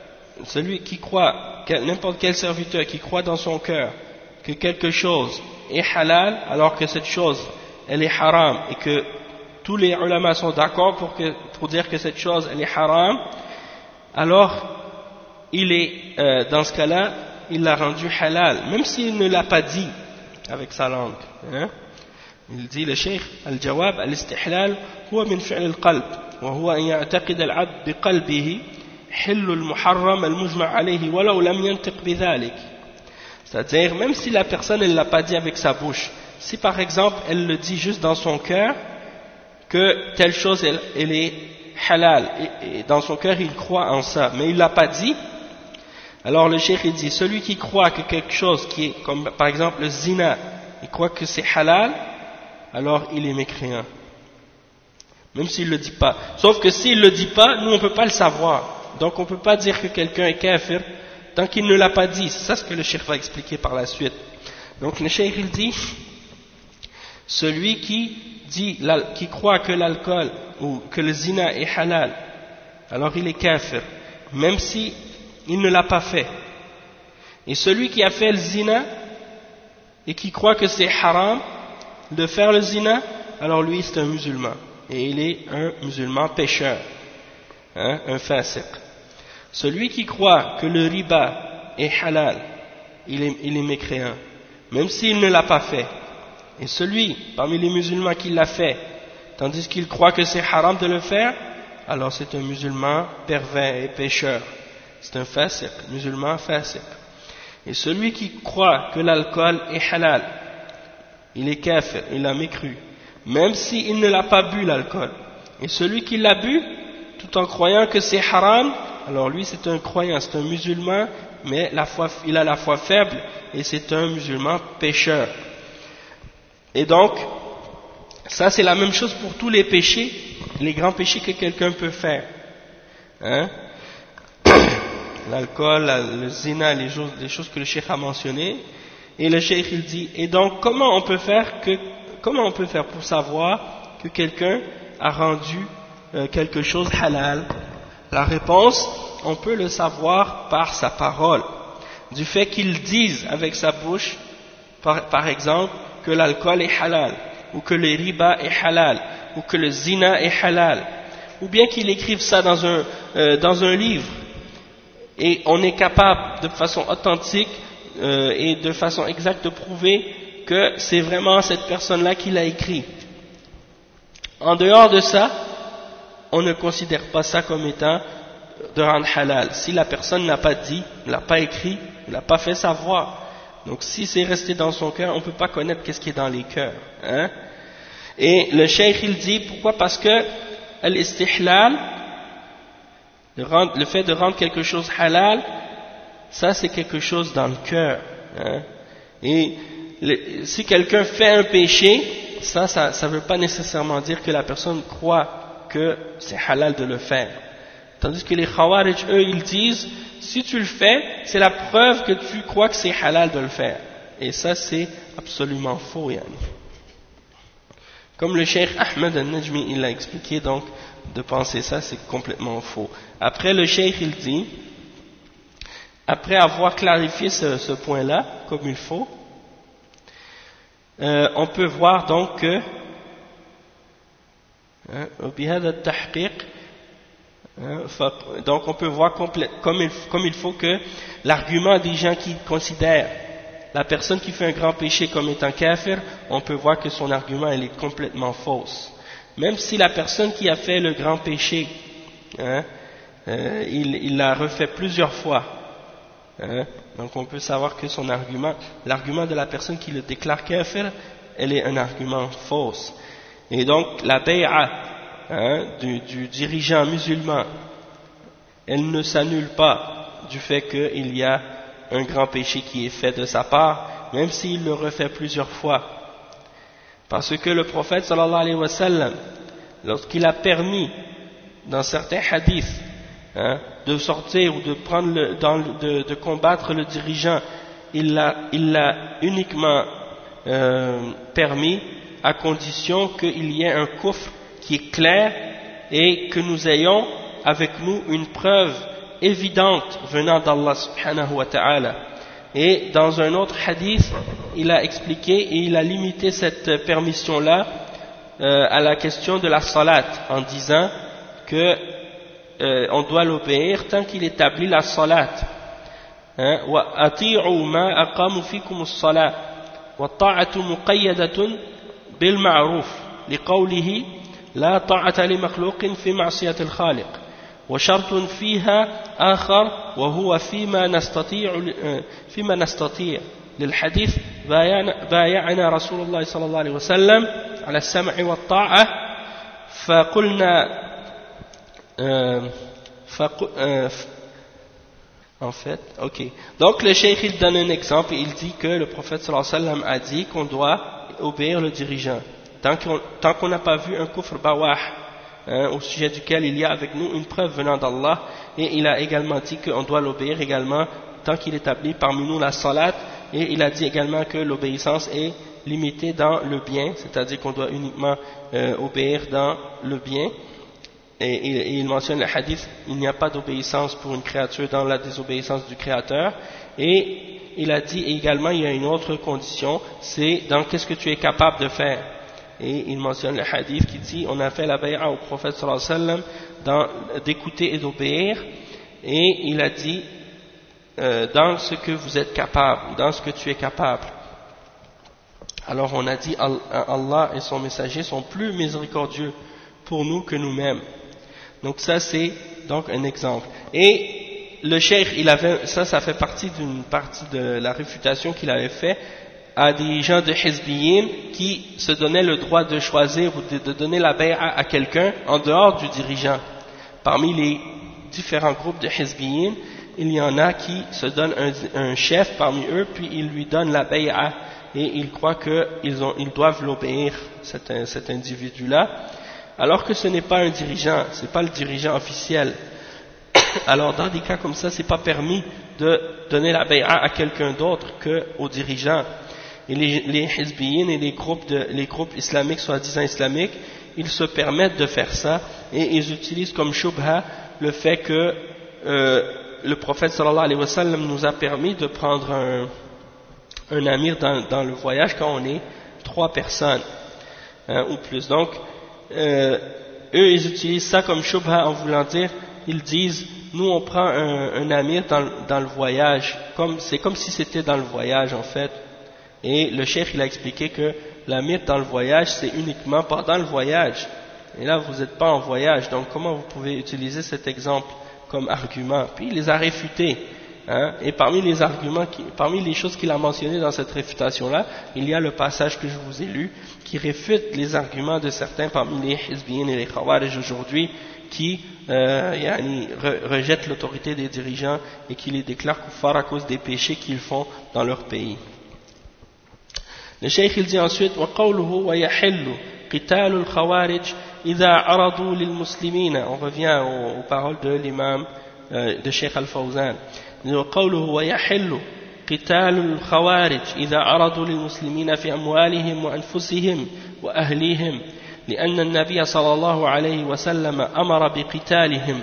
n'importe quel serviteur qui croit dans son cœur que quelque chose est halal alors que cette chose elle est haram, et que tous les ulama sont d'accord pour dire que cette chose elle est haram, alors il est dans ce cas-là il l'a rendu halal, même s'il ne l'a pas dit avec sa langue. Il dit le cheikh al-jawab al-istihlal huwa min fi'l al-qalb wa huwa an ya'taqid al-'abd bi qalbihi hill al-muharram al-mujma' alayhi wa law lam yantiq bi dhalik. C'est-à-dire même si la personne elle l'a pas dit avec sa bouche, si par exemple elle le dit juste dans son cœur que telle chose elle est halal, et dans son cœur il croit en ça, mais il l'a pas dit, alors le cheikh il dit celui qui croit que quelque chose qui est comme par exemple le zina, il croit que c'est halal, alors il est mécréant, même s'il ne le dit pas. Sauf que s'il ne le dit pas, nous on ne peut pas le savoir, donc on ne peut pas dire que quelqu'un est kafir tant qu'il ne l'a pas dit. C'est ça ce que le cheikh va expliquer par la suite. Donc le cheikh il dit celui qui croit que l'alcool ou que le zina est halal, alors il est kafir, même si il ne l'a pas fait. Et celui qui a fait le zina et qui croit que c'est haram de faire le zina, alors lui c'est un musulman, et il est un musulman pécheur, un fasiq. Celui qui croit que le riba est halal, il est mécréant, même s'il ne l'a pas fait. Et celui parmi les musulmans qui l'a fait, tandis qu'il croit que c'est haram de le faire, alors c'est un musulman pervers et pécheur. C'est un fasiq, musulman fasiq. Et celui qui croit que l'alcool est halal, il est kafir, il a mécru, même s'il ne l'a pas bu l'alcool. Et celui qui l'a bu, tout en croyant que c'est haram, alors lui c'est un croyant, c'est un musulman, mais il a la foi faible, et c'est un musulman pécheur. Et donc, ça c'est la même chose pour tous les péchés, les grands péchés que quelqu'un peut faire. Hein? L'alcool, le zina, les choses que le cheikh a mentionnées. Et le cheikh il dit, et donc comment on peut faire pour savoir que quelqu'un a rendu quelque chose halal? La réponse, on peut le savoir par sa parole, du fait qu'il dise avec sa bouche, par exemple, que l'alcool est halal, ou que le riba est halal, ou que le zina est halal, ou bien qu'il écrive ça dans un livre, et on est capable de façon authentique et de façon exacte de prouver que c'est vraiment cette personne-là qui l'a écrit. En dehors de ça, on ne considère pas ça comme étant de rendre halal. Si la personne n'a pas dit, ne l'a pas écrit, ne l'a pas fait savoir. Donc si c'est resté dans son cœur, on ne peut pas connaître qu'est-ce qui est dans les cœurs. Hein? Et le cheikh il dit, pourquoi? Parce que l'istihlal, le fait de rendre quelque chose halal, ça c'est quelque chose dans le cœur. Hein? Et si quelqu'un fait un péché, ça ne veut pas nécessairement dire que la personne croit que c'est halal de le faire. Tandis que les Khawarij, eux, ils disent, si tu le fais, c'est la preuve que tu crois que c'est halal de le faire. Et ça, c'est absolument faux, yani. Comme le cheikh Ahmed al-Najmi, il l'a expliqué, donc, de penser ça, c'est complètement faux. Après, le cheikh, il dit, après avoir clarifié ce point-là, comme il faut, on peut voir donc que, donc on peut voir comme il faut que l'argument des gens qui considèrent la personne qui fait un grand péché comme étant kafir, on peut voir que son argument elle est complètement fausse. Même si la personne qui a fait le grand péché, il l'a refait plusieurs fois, donc on peut savoir que son argument, l'argument de la personne qui le déclare kafir, elle est un argument fausse. Et donc la bay'a du dirigeant musulman, elle ne s'annule pas du fait qu'il y a un grand péché qui est fait de sa part, même s'il le refait plusieurs fois. Parce que le prophète sallallahu alayhi wa sallam, lorsqu'il a permis dans certains hadiths de sortir ou de prendre de combattre le dirigeant, il l'a uniquement permis à condition qu'il y ait un kufr qui est clair et que nous ayons avec nous une preuve évidente venant d'Allah subhanahu wa ta'ala. Et dans un autre hadith, il a expliqué et il a limité cette permission-là à la question de la salat, en disant que on doit l'obéir tant qu'il établit la salat. Wa ati'u ma aqamu fikum as-salat wa ta'atu muqayyadatun bil ma'ruf liqawlihi la ta'ata li makhluqin fi ma'siyati al-khaliq وشرط فيها آخر وهو فيما نستطيع للحديث بايعنا رسول الله صلى الله عليه وسلم على السمع والطاعة فقلنا en fait, ok. Donc le cheikh il donne un exemple et il dit que le prophète sallallahu alayhi wa sallam a dit qu'on doit obéir le dirigeant tant qu'on n'a pas vu un kufr bawah, au sujet duquel il y a avec nous une preuve venant d'Allah, et il a également dit qu'on doit l'obéir également tant qu'il établit parmi nous la salat, et il a dit également que l'obéissance est limitée dans le bien, c'est-à-dire qu'on doit uniquement obéir dans le bien, et il mentionne le hadith, il n'y a pas d'obéissance pour une créature dans la désobéissance du Créateur, et il a dit également il y a une autre condition, c'est dans qu'est-ce que tu es capable de faire. Et il mentionne le hadith qui dit on a fait la bay'a au prophète sallallahu alayhi wa sallam d'écouter et d'obéir, et il a dit dans ce que vous êtes capable, dans ce que tu es capable. Alors on a dit Allah et son messager sont plus miséricordieux pour nous que nous-mêmes. Donc ça c'est donc un exemple. Et le cheikh, ça fait partie d'une partie de la réfutation qu'il avait fait à des gens de Hizbiyin qui se donnaient le droit de choisir ou de donner la bay'a à quelqu'un en dehors du dirigeant. Parmi les différents groupes de Hizbiyin, il y en a qui se donnent un chef parmi eux, puis ils lui donnent la bay'a et ils croient qu'ils doivent l'obéir, cet individu-là, alors que ce n'est pas un dirigeant, ce n'est pas le dirigeant officiel. Alors dans des cas comme ça, c'est pas permis de donner la bay'a à quelqu'un d'autre qu'au dirigeant. Et les Hizbiyin et les groupes islamiques, soi-disant islamiques, ils se permettent de faire ça et ils utilisent comme shubha le fait que le prophète sallallahu alayhi wa sallam nous a permis de prendre un amir dans le voyage quand on est 3 personnes ou plus. Donc eux ils utilisent ça comme shubha en voulant dire, ils disent nous on prend un amir dans le voyage, c'est comme si c'était dans le voyage en fait. Et le cheikh il a expliqué que l'amir dans le voyage c'est uniquement pendant le voyage, et là vous n'êtes pas en voyage, donc comment vous pouvez utiliser cet exemple comme argument? Puis il les a réfutés, et parmi les arguments, parmi les choses qu'il a mentionnées dans cette réfutation là, il y a le passage que je vous ai lu qui réfute les arguments de certains parmi les Hizbiyin et les Khawarij aujourd'hui qui rejettent l'autorité des dirigeants et qui les déclarent kuffar à cause des péchés qu'ils font dans leur pays. Le cheikh il dit ensuite وقوله ويحل قتال الخوارج إذا عرضوا للمسلمين. On revient aux paroles de l'imam de Cheikh Al-Fawzan. وقوله ويحل قتال الخوارج إذا عرضوا للمسلمين في أموالهم وأنفسهم وأهليهم لأن النبي صلى الله عليه وسلم أمر بقتالهم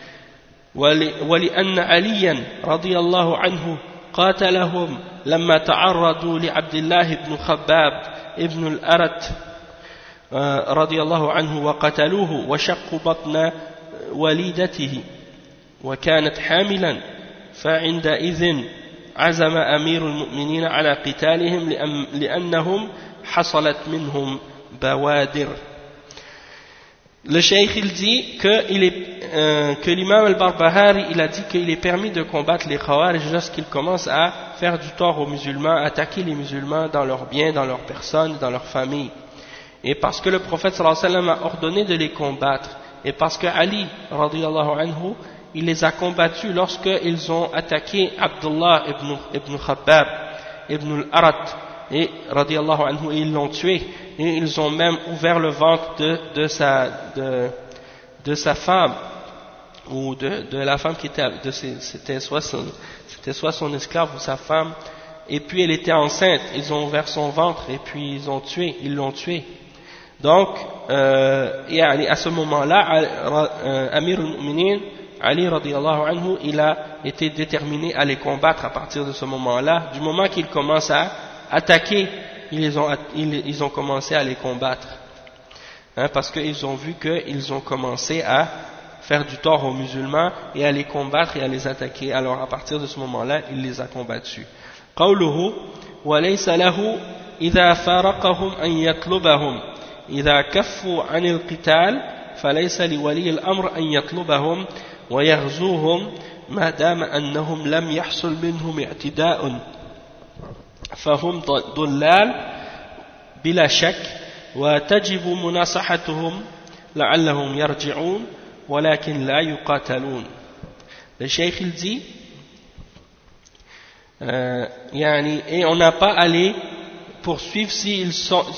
ولأن عليا رضي الله عنه قاتلهم لما تعرضوا لعبد الله بن خباب ابن الأرت رضي الله عنه وقتلوه وشقوا بطن وليدته وكانت حاملا فعندئذ عزم أمير المؤمنين على قتالهم لأنهم حصلت منهم بوادر. Le cheikh il dit que l'imam al-Barbahari il a dit qu'il est permis de combattre les Khawarij lorsqu'ils commencent à faire du tort aux musulmans, attaquer les musulmans dans leurs biens, dans leurs personnes, dans leurs familles. Et parce que le prophète sallallahu alayhi wa sallam a ordonné de les combattre, et parce que Ali radiyallahu anhu il les a combattus lorsqu'ils ont attaqué Abdullah ibn Khabbab ibn al-Arat et radiyallahu anhu, ils l'ont tué et ils ont même ouvert le ventre de sa femme ou de la femme qui était c'était soit son esclave ou sa femme, et puis elle était enceinte, ils ont ouvert son ventre et puis ils l'ont tué. Donc et à ce moment-là Amir al-Mu'minin Ali radiyallahu anhu il a été déterminé à les combattre à partir de ce moment-là. Du moment qu'ils commencent à attaquer, ils ont commencé à les combattre, parce qu'ils ont vu qu'ils ont commencé à faire du tort aux musulmans et à les combattre et à les attaquer. Alors à partir de ce moment-là, il les a combattus. قوله وليس له إذا فارقهم أن يطلبهم إذا كفوا عن القتال فليس لولي الأمر أن يطلبهم ويغزوهم ما دام أنهم لم يحصل منهم اعتداء فهم ضلال بلا شك وتجب مناصحتهم لعلهم يرجعون ولكن لا يقاتلون. Le cheikh il dit et on n'a pas à les poursuivre s'ils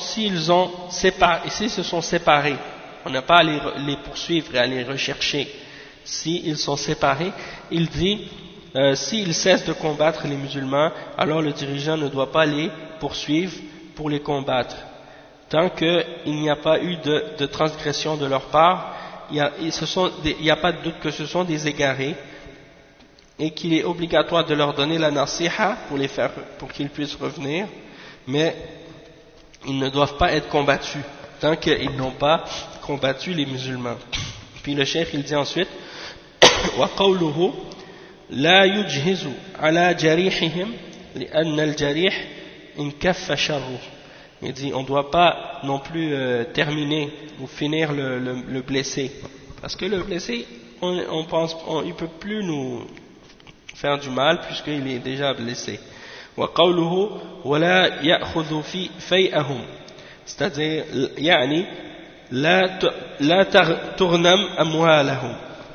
se sont séparés, on n'a pas à les poursuivre et à les rechercher s'ils sont séparés. Il dit s'ils cessent de combattre les musulmans, alors le dirigeant ne doit pas les poursuivre pour les combattre tant qu'il n'y a pas eu de transgression de leur part. Il n'y a pas de doute que ce sont des égarés et qu'il est obligatoire de leur donner la nasiha pour qu'ils puissent revenir, mais ils ne doivent pas être combattus tant qu'ils n'ont pas combattu les musulmans. Puis le cheikh il dit ensuite وقوله لا يجهز على جريحهم لأن الجريح انكف شره. Il dit on ne doit pas non plus terminer ou finir le blessé, Parce que le blessé, on pense, il peut plus nous faire du mal puisqu'il est déjà blessé. وقوله ولا يأخذ في فيئهم c'est-à-dire يعني لا تغنم أموالهم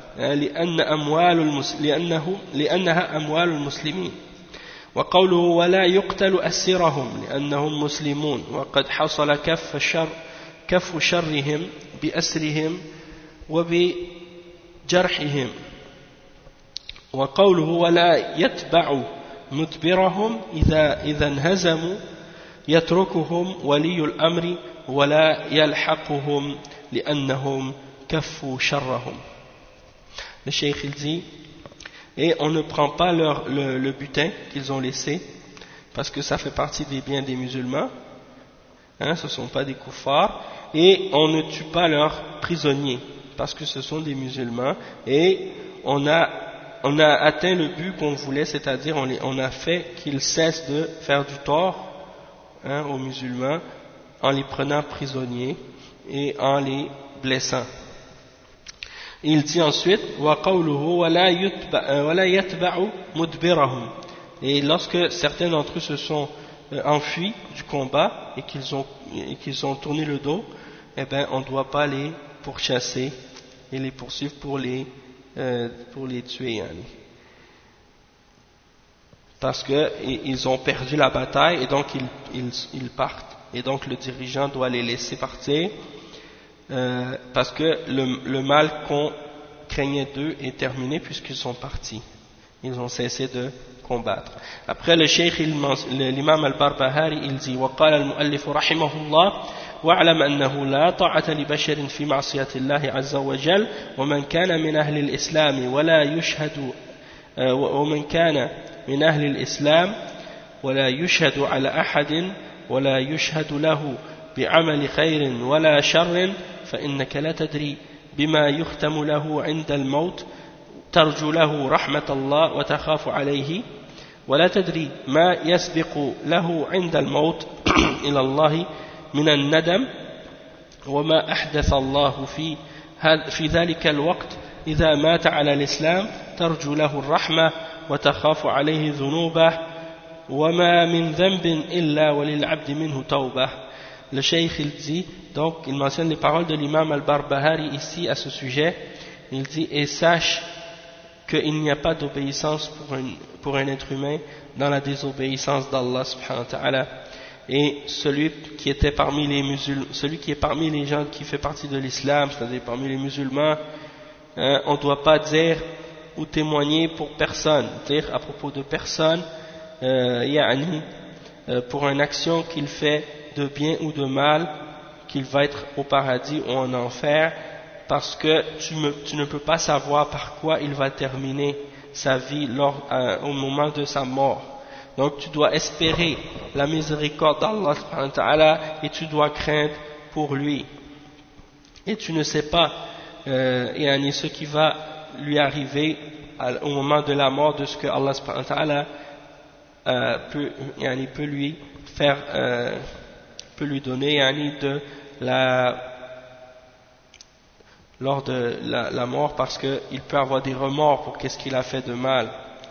لأنها أموال المسلمين. وقوله ولا يقتل أسرهم لأنهم مسلمون وقد حصل كف شرهم بأسرهم وبجرحهم. وقوله ولا يتبع مدبرهم إذا انهزموا يتركهم ولي الأمر ولا يلحقهم لأنهم كفوا شرهم. Le cheikh il dit, et on ne prend pas le butin qu'ils ont laissé parce que ça fait partie des biens des musulmans, hein, ce ne sont pas des koufars, et on ne tue pas leurs prisonniers parce que ce sont des musulmans, et on a atteint le but qu'on voulait, c'est-à-dire on a fait qu'ils cessent de faire du tort, hein, aux musulmans en les prenant prisonniers et en les blessant. Il dit ensuite et lorsque certains d'entre eux se sont enfuis du combat et qu'ils ont tourné le dos, eh ben on ne doit pas les pourchasser et les poursuivre pour les tuer, hein. Parce qu'ils ont perdu la bataille et donc ils partent, et donc le dirigeant doit les laisser partir parce que le mal qu'on craignait d'eux est terminé puisqu'ils sont partis, ils ont cessé de combattre. Après le cheikh l'imam al-Barbahari il dit وقال المؤلف رحمه الله واعلم أنه لا طاعة لبشر في معصية الله عز وجل ومن كان من أهل الإسلام ولا يشهد على أحد ولا يشهد له بعمل خير ولا شر فإنك لا تدري بما يختم له عند الموت ترجو له رحمة الله وتخاف عليه ولا تدري ما يسبق له عند الموت إلى الله من الندم وما أحدث الله في ذلك الوقت إذا مات على الإسلام ترجو له الرحمة وتخاف عليه ذنوبه وما من ذنب إلا وللعبد منه توبة. Le cheikh il dit, donc il mentionne les paroles de l'imam al-Barbahari ici à ce sujet. Il dit, et sache qu'il n'y a pas d'obéissance pour un être humain dans la désobéissance d'Allah subhanahu wa ta'ala. Et celui qui est parmi les gens qui fait partie de l'islam, c'est-à-dire parmi les musulmans, on ne doit pas dire ou témoigner pour personne, dire à propos de personne, pour une action qu'il fait de bien ou de mal, qu'il va être au paradis ou en enfer, parce que tu ne peux pas savoir par quoi il va terminer sa vie au moment de sa mort. Donc tu dois espérer la miséricorde d'Allah subhanahu wa ta'ala et tu dois craindre pour lui. Et tu ne sais pas ce qui va lui arriver au moment de la mort, de ce que Allah subhanahu wa ta'ala peut lui faire, peut lui donner lors de la mort, parce qu'il peut avoir des remords pour qu'est-ce qu'il a fait de mal.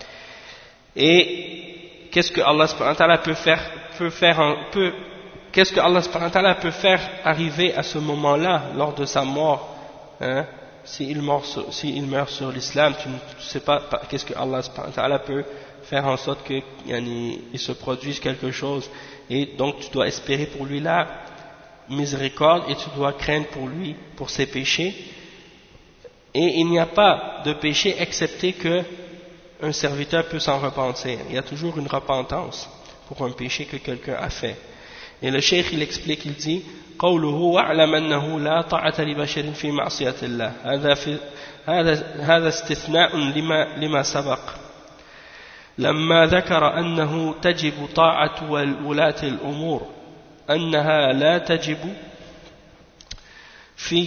Et qu'est-ce que Allah subhanahu wa ta'ala qu'est-ce que Allah subhanahu wa ta'ala peut faire arriver à ce moment-là, lors de sa mort, hein? S'il meurt sur l'islam, tu ne sais pas qu'est-ce que Allah subhanahu wa ta'ala peut faire en sorte qu'il se produise quelque chose. Et donc tu dois espérer pour lui la miséricorde et tu dois craindre pour lui, pour ses péchés. Et il n'y a pas de péché excepté que un serviteur peut s'en repentir. Il y a toujours une repentance pour un péché que quelqu'un a fait. Et le cheikh il explique, il dit قوله واعلم أنه لا طاعة لبشر في معصية الله هذا استثناء لما سبق لما ذكر أنه تجب طاعة ولاة الأمور أنها لا تجب في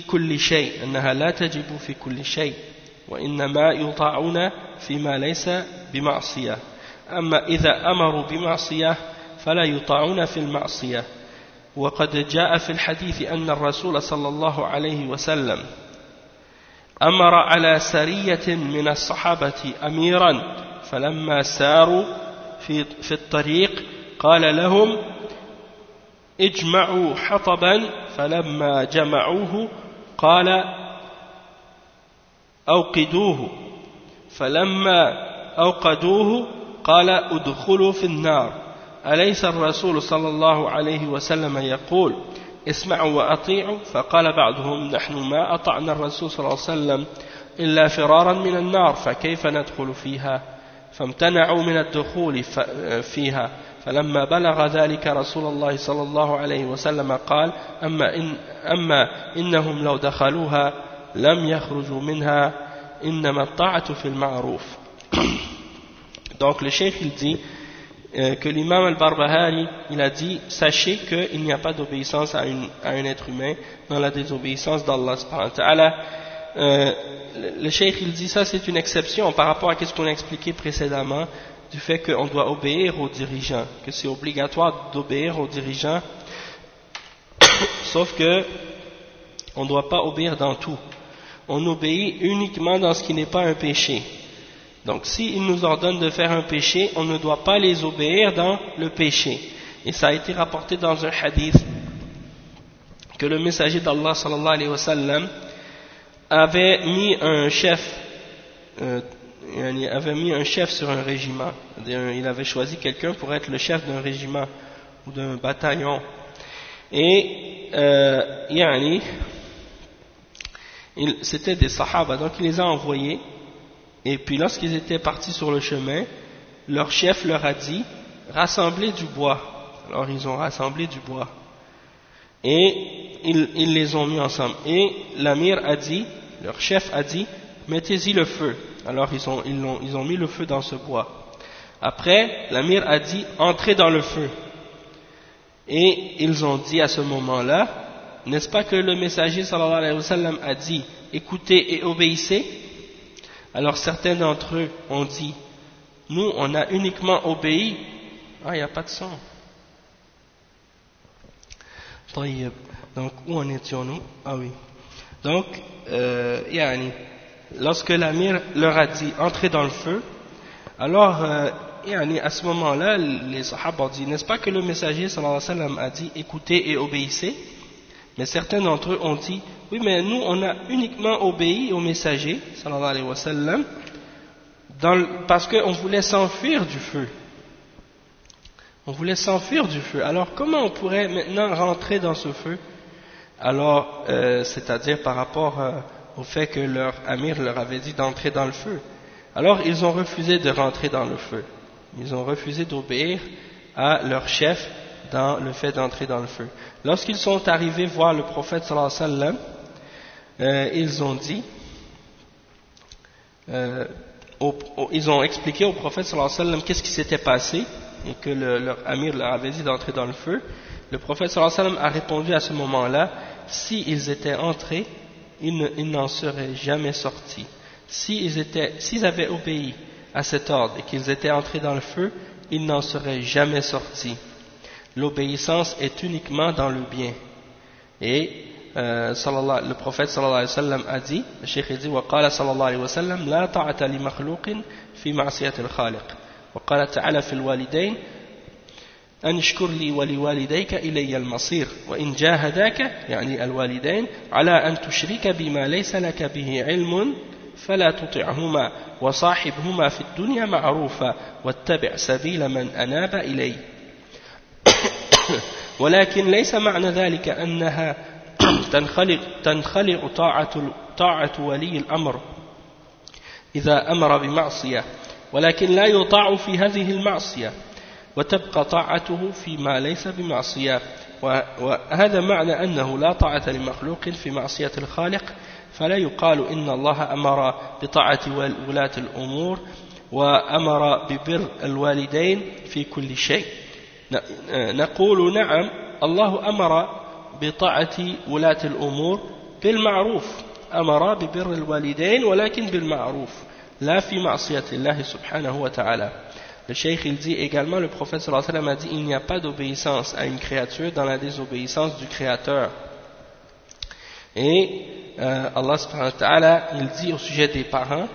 كل شيء وإنما يطاعون فيما ليس بمعصية أما إذا أمروا بمعصية فلا يطاعون في المعصية وقد جاء في الحديث أن الرسول صلى الله عليه وسلم أمر على سرية من الصحابة أميرا فلما ساروا في الطريق قال لهم اجمعوا حطبا فلما جمعوه قال أوقدوه فلما أوقدوه قال ادخلوا في النار أليس الرسول صلى الله عليه وسلم يقول اسمعوا وأطيعوا فقال بعضهم نحن ما أطعنا الرسول صلى الله عليه وسلم إلا فرارا من النار فكيف ندخل فيها فامتنعوا من الدخول فيها فلما بلغ ذلك رسول الله صلى الله عليه وسلم قال أما إنهم لو دخلوها لم يخرجوا منها إنما الطاعة في المعروف. Donc le cheikh il dit que l'imam al-Barbahari il a dit sachez qu'il n'y a pas d'obéissance à un être humain dans la désobéissance d'Allah subhanahu wa ta'ala. Le cheikh il dit ça c'est une exception par rapport à ce qu'on a expliqué précédemment du fait qu'on doit obéir aux dirigeants, que c'est obligatoire d'obéir aux dirigeants sauf que on ne doit pas obéir dans tout, on obéit uniquement dans ce qui n'est pas un péché. Donc s'ils nous ordonnent de faire un péché, on ne doit pas les obéir dans le péché. Et ça a été rapporté dans un hadith que le messager d'Allah sallallahu alayhi wa sallam avait mis un chef sur un régiment. Il avait choisi quelqu'un pour être le chef d'un régiment ou d'un bataillon. Et c'était des sahaba, donc il les a envoyés. Et puis lorsqu'ils étaient partis sur le chemin, leur chef leur a dit rassemblez du bois. Alors ils ont rassemblé du bois et ils les ont mis ensemble. Et l'amir a dit, leur chef a dit mettez-y le feu. Alors ils ont mis le feu dans ce bois. Après l'amir a dit entrez dans le feu. Et ils ont dit à ce moment-là, n'est-ce pas que le messager sallallahu alayhi wa sallam a dit écoutez et obéissez? Alors certains d'entre eux ont dit nous on a uniquement obéi. Ah, il n'y a pas de son. Donc où en étions-nous? Ah oui. Donc lorsque l'amir leur a dit entrez dans le feu, alors à ce moment-là les sahaba ont dit n'est-ce pas que le messager sallallahu alayhi wa sallam a dit écoutez et obéissez? Mais certains d'entre eux ont dit oui mais nous on a uniquement obéi au messager sallallahu alayhi wa sallam parce qu'on voulait s'enfuir du feu. On voulait s'enfuir du feu. Alors comment on pourrait maintenant rentrer dans ce feu? Alors c'est-à-dire par rapport au fait que leur amir leur avait dit d'entrer dans le feu. Alors ils ont refusé de rentrer dans le feu. Ils ont refusé d'obéir à leur chef dans le fait d'entrer dans le feu. Lorsqu'ils sont arrivés voir le prophète sallallahu alayhi wa sallam, ils ont dit, ils ont expliqué au prophète sallallahu alayhi wa sallam qu'est-ce qui s'était passé et que leur amir leur avait dit d'entrer dans le feu. Le prophète sallallahu alayhi wa sallam a répondu à ce moment-là, s'ils étaient entrés, ils n'en seraient jamais sortis. S'ils avaient obéi à cet ordre et qu'ils étaient entrés dans le feu, ils n'en seraient jamais sortis. L'obéissance est uniquement dans le bien. Et le prophète sallallahu alayhi wa sallam a dit, le cheikh a dit, وقال صلى الله عليه وسلم لا طاعة لمخلوق في معصية الخالق وقال تعالى في الوالدين أن اشكر لي ولوالديك إلي المصير وإن جاهداك يعني الوالدين على أن تشرك بما ليس لك به علم فلا تطعهما وصاحبهما في الدنيا معروفا واتبع سبيل من أناب إلي ولكن ليس معنى ذلك أنها تنخلق طاعة ولي الأمر إذا أمر بمعصية ولكن لا يطاع في هذه المعصية وتبقى طاعته فيما ليس بمعصية وهذا معنى أنه لا طاعة لمخلوق في معصية الخالق فلا يقال إن الله أمر بطاعة ولاة الأمور وأمر ببر الوالدين في كل شيء. نقول نعم الله أمر بطاعة ولاة الأمور بالمعروف أمر ببر الوالدين ولكن بالمعروف لا في معصية الله سبحانه وتعالى. Le cheikh il dit également, le prophète sallallahu alayhi wa sallam a dit il n'y a pas d'obéissance à une créature dans la désobéissance du créateur. Et Allah subhanahu wa ta'ala, il dit au sujet des parents,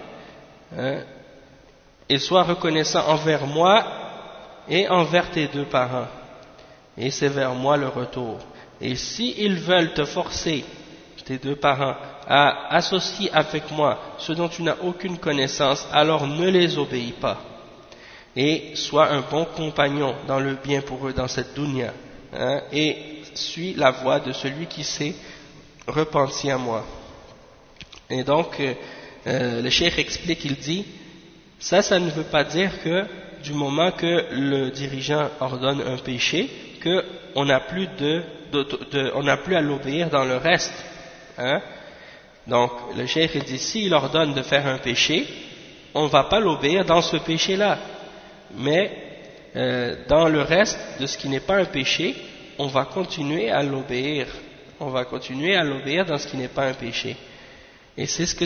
et sois reconnaissant envers moi et envers tes deux parents, et c'est vers moi le retour. Et si ils veulent te forcer, tes deux parents, à associer avec moi ce dont tu n'as aucune connaissance, alors ne les obéis pas. Et sois un bon compagnon dans le bien pour eux dans cette dunya, et suis la voie de celui qui s'est repenti à moi. Et donc, le cheikh explique, il dit, ça ne veut pas dire que du moment que le dirigeant ordonne un péché, qu'on n'a plus on n'a plus à l'obéir dans le reste. Donc, le cheikh dit, s'il ordonne de faire un péché, on ne va pas l'obéir dans ce péché-là. Mais dans le reste de ce qui n'est pas un péché, on va continuer à l'obéir. On va continuer à l'obéir dans ce qui n'est pas un péché. Et c'est ça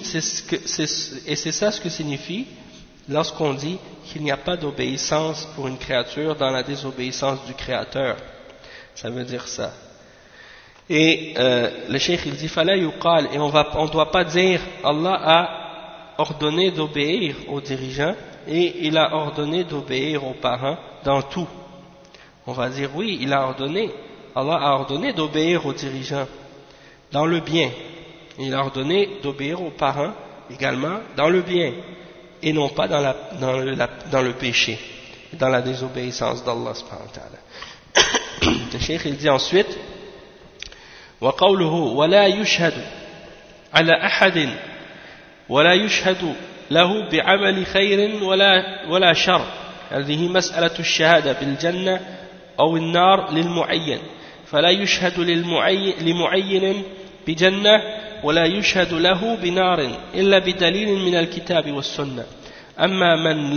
ce que signifie lorsqu'on dit qu'il n'y a pas d'obéissance pour une créature dans la désobéissance du Créateur. Ça veut dire ça. Et le cheikh il dit fala yuqal, et on ne doit pas dire Allah a ordonné d'obéir aux dirigeants et il a ordonné d'obéir aux parents dans tout. On va dire oui, Allah a ordonné d'obéir aux dirigeants dans le bien. Il a ordonné d'obéir aux parents également dans le bien et non pas dans le péché, dans la désobéissance d'Allah subhanahu wa ta'ala. Le cheikh il dit ensuite وقوله ولا يشهد على أحد ولا يشهد له بعمل خير ولا شر. هذه مسألة الشهادة بالجنة أو النار للمعين، فلا يشهد لمعين بجنة ولا يشهد له بنار إلا بدليل من الكتاب والسنة. أما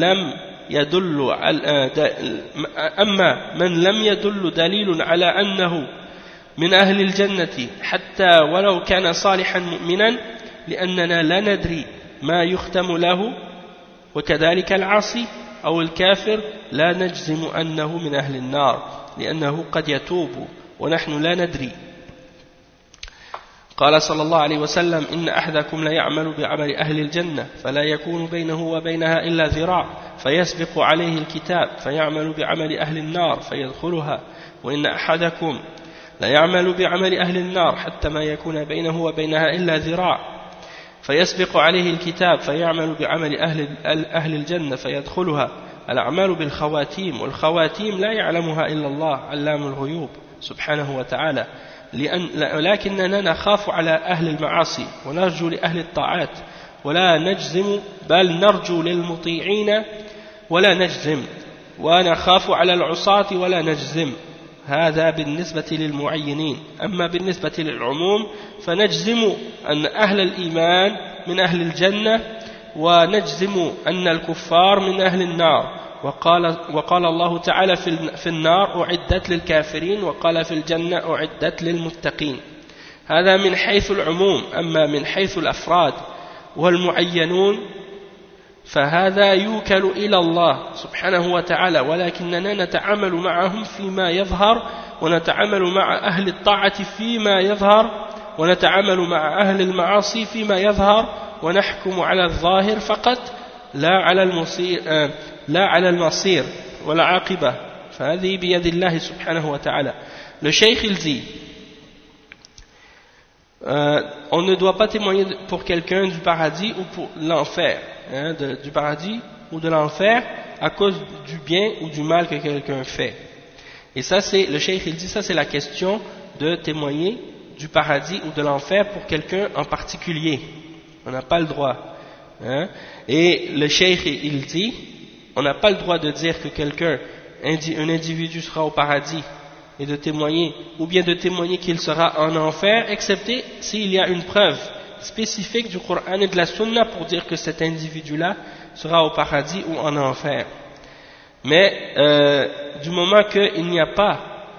من لم يدل دليل على أنه من أهل الجنة حتى ولو كان صالحا مؤمنا، لأننا لا ندري ما يختم له، وكذلك العاصي أو الكافر لا نجزم أنه من أهل النار لأنه قد يتوب ونحن لا ندري. قال صلى الله عليه وسلم إن أحدكم لا يعمل بعمل أهل الجنة فلا يكون بينه وبينها إلا ذراع فيسبق عليه الكتاب فيعمل بعمل أهل النار فيدخلها، وإن أحدكم لا يعمل بعمل أهل النار حتى ما يكون بينه وبينها إلا ذراع فيسبق عليه الكتاب فيعمل بعمل أهل الجنة فيدخلها. الأعمال بالخواتيم، والخواتيم لا يعلمها إلا الله علام الغيوب سبحانه وتعالى، لكننا نخاف على أهل المعاصي ونرجو لأهل الطاعات ولا نجزم، بل نرجو للمطيعين ولا نجزم، ونخاف على العصاة ولا نجزم. هذا بالنسبة للمعينين. أما بالنسبة للعموم فنجزم أن أهل الإيمان من أهل الجنة ونجزم أن الكفار من أهل النار. وقال الله تعالى في النار أعدت للكافرين، وقال في الجنة أعدت للمتقين. هذا من حيث العموم. أما من حيث الأفراد والمعينون فهذا يوكل إلى الله سبحانه وتعالى، ولكننا نتعامل معهم فيما يظهر، ونتعامل مع أهل الطاعة فيما يظهر، ونتعامل مع أهل المعاصي فيما يظهر، ونحكم على الظاهر فقط لا على المصير والعاقبة، فهذه بيد الله سبحانه وتعالى. Le cheikh il dit on ne doit pas témoigner pour quelqu'un du paradis ou pour l'enfer, du paradis ou de l'enfer à cause du bien ou du mal que quelqu'un fait. Et ça c'est, le cheikh il dit, ça c'est la question de témoigner du paradis ou de l'enfer pour quelqu'un en particulier. On n'a pas le droit. Et le cheikh il dit, on n'a pas le droit de dire que un individu sera au paradis et de témoigner, ou bien de témoigner qu'il sera en enfer, excepté s'il y a une preuve spécifique du Coran et de la Sunna pour dire que cet individu-là sera au paradis ou en enfer. Mais du moment qu'il n'y a pas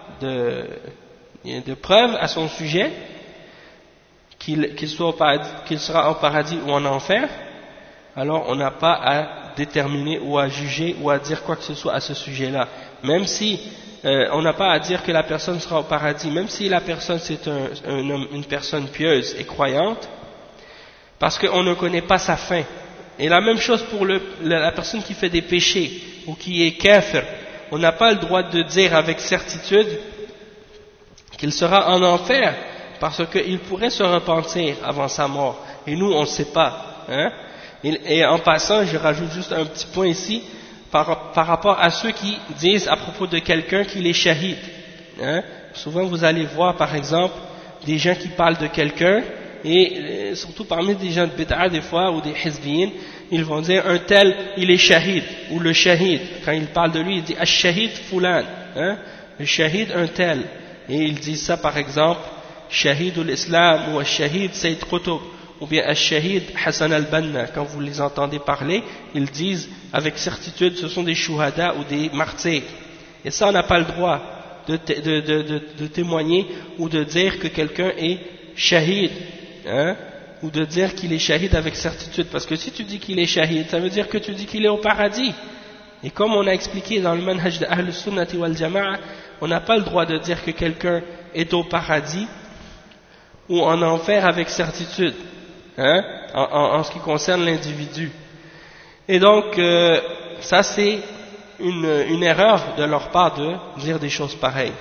de preuve à son sujet, qu'il sera au paradis ou en enfer, alors on n'a pas à déterminer ou à juger ou à dire quoi que ce soit à ce sujet-là. Même si
on n'a pas à dire que la personne sera au paradis, même si la personne c'est une personne pieuse et croyante, parce qu'on ne connaît pas sa fin. Et la même chose pour la personne qui fait des péchés ou qui est kafir. On n'a pas le droit de dire avec certitude qu'il sera en enfer parce qu'il pourrait se repentir avant sa mort. Et nous, on ne sait pas. Hein? Et en passant, je rajoute juste un petit point ici par rapport à ceux qui disent à propos de quelqu'un qu'il est shahid. Hein? Souvent, vous allez voir, par exemple, des gens qui parlent de quelqu'un, et surtout parmi des gens de bid'a des fois, ou des hizbiyin, ils vont dire un tel, il est shahid, ou le shahid. Quand ils parlent de lui, ils disent ash-shahid fulan, hein? Le shahid un tel. Et ils disent ça par exemple, shahid l'islam, ou ash-shahid Sayyid Qutb, ou bien ash-shahid Hassan al-Banna. Quand vous les entendez parler, ils disent avec certitude, ce sont des shuhada ou des martyrs. Et ça, on n'a pas le droit de témoigner ou de dire que quelqu'un est shahid, hein, ou de dire qu'il est shahid avec certitude, parce que si tu dis qu'il est shahid, ça veut dire que tu dis qu'il est au paradis. Et comme on a expliqué dans le manhaj de Ahl Sunnati wal Jama'a, on n'a pas le droit de dire que quelqu'un est au paradis ou en enfer avec certitude, hein, en ce qui concerne l'individu. Et donc ça c'est une erreur de leur part de dire des choses pareilles.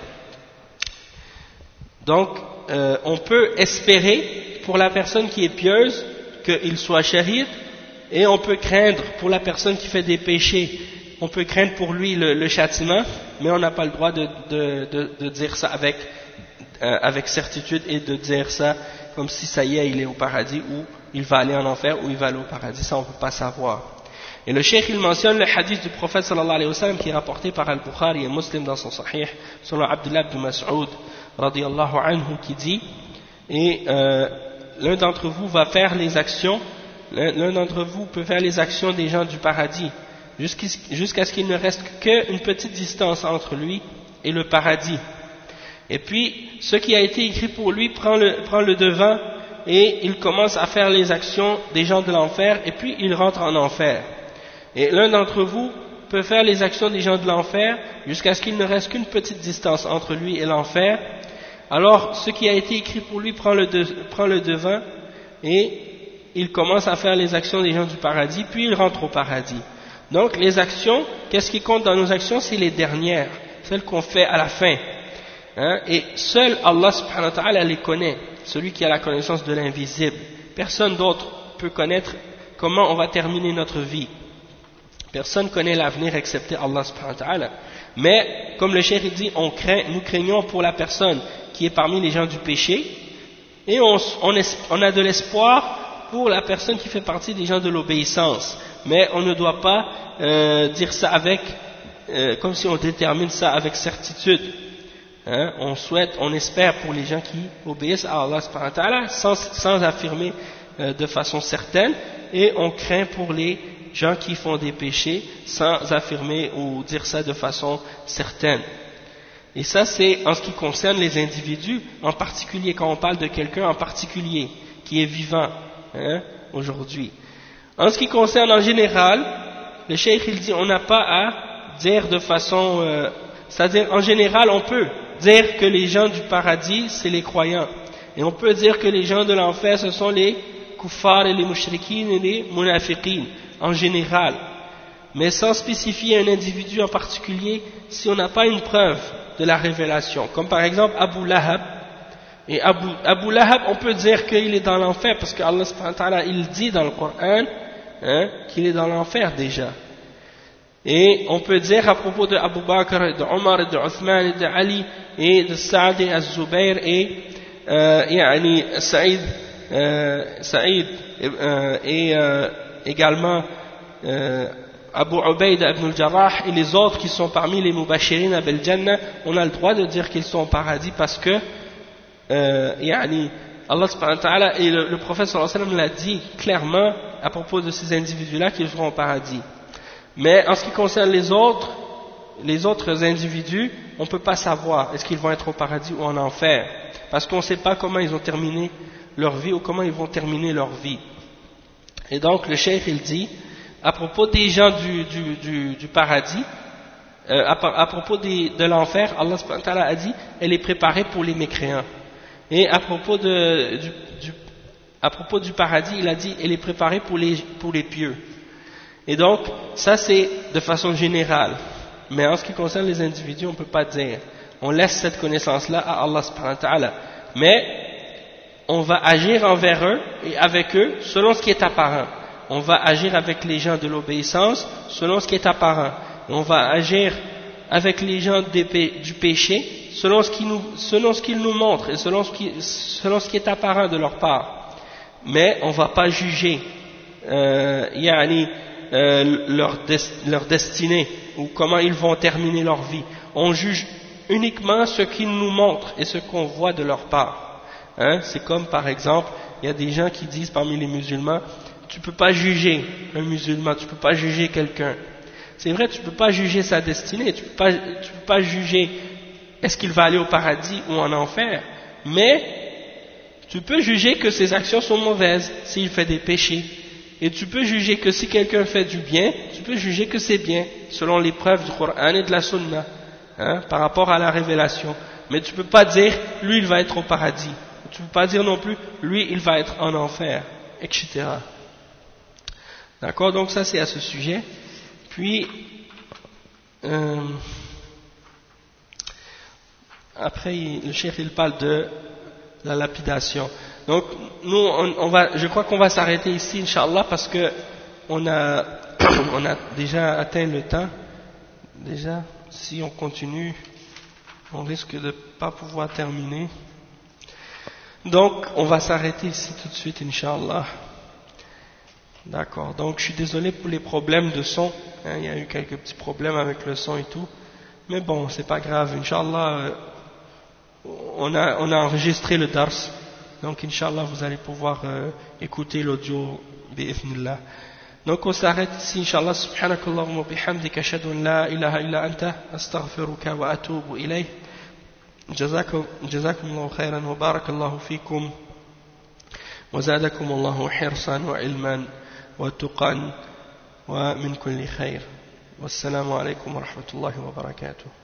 Donc on peut espérer pour la personne qui est pieuse qu'il soit shahid, et on peut craindre pour la personne qui fait des péchés, on peut craindre pour lui le châtiment, mais on n'a pas le droit de dire ça avec certitude et de dire ça comme si ça y est, il est au paradis, ou il va aller en enfer, ou il va aller au paradis. Ça on ne peut pas savoir. Et le cheikh il mentionne le hadith du prophète sallallahu alayhi wa sallam qui est rapporté par Al-Bukhari et Muslim dans son sahih, selon Abdullah ibn Mas'ud radiyallahu anhu, qui dit, et l'un d'entre vous va faire les actions, l'un d'entre vous peut faire les actions des gens du paradis, jusqu'à ce qu'il ne reste qu'une petite distance entre lui et le paradis. Et puis, ce qui a été écrit pour lui prend le devant, et il commence à faire les actions des gens de l'enfer, et puis il rentre en enfer. Et l'un d'entre vous peut faire les actions des gens de l'enfer, jusqu'à ce qu'il ne reste qu'une petite distance entre lui et l'enfer. Alors, ce qui a été écrit pour lui prend le devant, et il commence à faire les actions des gens du paradis, puis il rentre au paradis. Donc, les actions, qu'est-ce qui compte dans nos actions? C'est les dernières, celles qu'on fait à la fin. Hein? Et seul Allah subhanahu wa ta'ala les connaît, celui qui a la connaissance de l'invisible. Personne d'autre peut connaître comment on va terminer notre vie. Personne ne connaît l'avenir excepté Allah subhanahu wa ta'ala. Mais, comme le cheikh dit, nous craignons pour la personne qui est parmi les gens du péché, et on a de l'espoir pour la personne qui fait partie des gens de l'obéissance. Mais on ne doit pas dire ça comme si on détermine ça avec certitude. Hein? On espère pour les gens qui obéissent à Allah subhanahu wa ta'ala sans affirmer de façon certaine, et on craint pour les gens qui font des péchés sans affirmer ou dire ça de façon certaine. Et ça c'est en ce qui concerne les individus, en particulier quand on parle de quelqu'un en particulier qui est vivant, hein, aujourd'hui. En ce qui concerne en général, le cheikh il dit on n'a pas à dire de façon, c'est-à-dire en général on peut dire que les gens du paradis c'est les croyants, et on peut dire que les gens de l'enfer ce sont les kuffars et les mushrikines et les munafiqines en général, mais sans spécifier un individu en particulier si on n'a pas une preuve de la révélation, comme par exemple Abu Lahab. Et Abu Lahab, on peut dire qu'il est dans l'enfer parce que Allah subhanahu wa ta'ala il dit dans le Coran, hein, qu'il est dans l'enfer déjà. Et on peut dire à propos de Abu Bakr, de Omar, de Uthman, et de Ali, et de Saad et Az-Zubayr, et Saïd, et également Abu Ubaid ibn al-Jarrah et les autres qui sont parmi les Mubashirin bil Jannah, on a le droit de dire qu'ils sont au paradis parce que Allah subhanahu wa ta'ala et le prophète sallallahu alayhi wa sallam l'a dit clairement à propos de ces individus-là qu'ils seront au paradis. Mais en ce qui concerne les autres individus, on ne peut pas savoir est-ce qu'ils vont être au paradis ou en enfer, parce qu'on ne sait pas comment ils ont terminé leur vie ou comment ils vont terminer leur vie. Et donc le cheikh il dit à propos des gens du paradis, à propos de l'enfer, Allah subhanahu wa ta'ala a dit elle est préparée pour les mécréants. Et à propos du paradis, il a dit elle est préparée pour les pieux. Et donc ça c'est de façon générale, mais en ce qui concerne les individus on ne peut pas dire, on laisse cette connaissance là à Allah subhanahu wa ta'ala, mais on va agir envers eux et avec eux selon ce qui est apparent. On va agir avec les gens de l'obéissance selon ce qui est apparent. On va agir avec les gens du péché selon ce qu'ils nous montrent et selon ce qui est apparent de leur part. Mais on ne va pas juger leur destinée ou comment ils vont terminer leur vie. On juge uniquement ce qu'ils nous montrent et ce qu'on voit de leur part. C'est comme par exemple, il y a des gens qui disent parmi les musulmans, tu ne peux pas juger un musulman, tu ne peux pas juger quelqu'un. C'est vrai, tu ne peux pas juger sa destinée, tu peux pas juger est-ce qu'il va aller au paradis ou en enfer, mais tu peux juger que ses actions sont mauvaises s'il fait des péchés. Et tu peux juger que si quelqu'un fait du bien, tu peux juger que c'est bien, selon les preuves du Coran et de la Sunna, par rapport à la révélation. Mais tu ne peux pas dire, lui il va être au paradis. Tu ne peux pas dire non plus, lui il va être en enfer, etc. D'accord, donc ça c'est à ce sujet. Puis, après le cheikh il parle de la lapidation. Donc nous je crois qu'on va s'arrêter ici Inch'Allah parce que on a déjà atteint le temps. Déjà, si on continue, on risque de ne pas pouvoir terminer. Donc on va s'arrêter ici tout de suite Inch'Allah. D'accord, donc je suis désolé pour les problèmes de son, il y a eu quelques petits problèmes avec le son et tout, mais bon, c'est pas grave, Inch'Allah, on a enregistré le dars, donc Inch'Allah vous allez pouvoir écouter l'audio bi'ithnillah. Donc on s'arrête ici Inch'Allah, subhanakallahumma bihamdika ashhadu an la ilaha illa anta astaghfiruka wa atubu ilayh. Jazakumullahu khairan wa barakallahu fikum wa zadakumullahu hirsan wa ilman وتقا ومن كل خير والسلام عليكم ورحمة الله وبركاته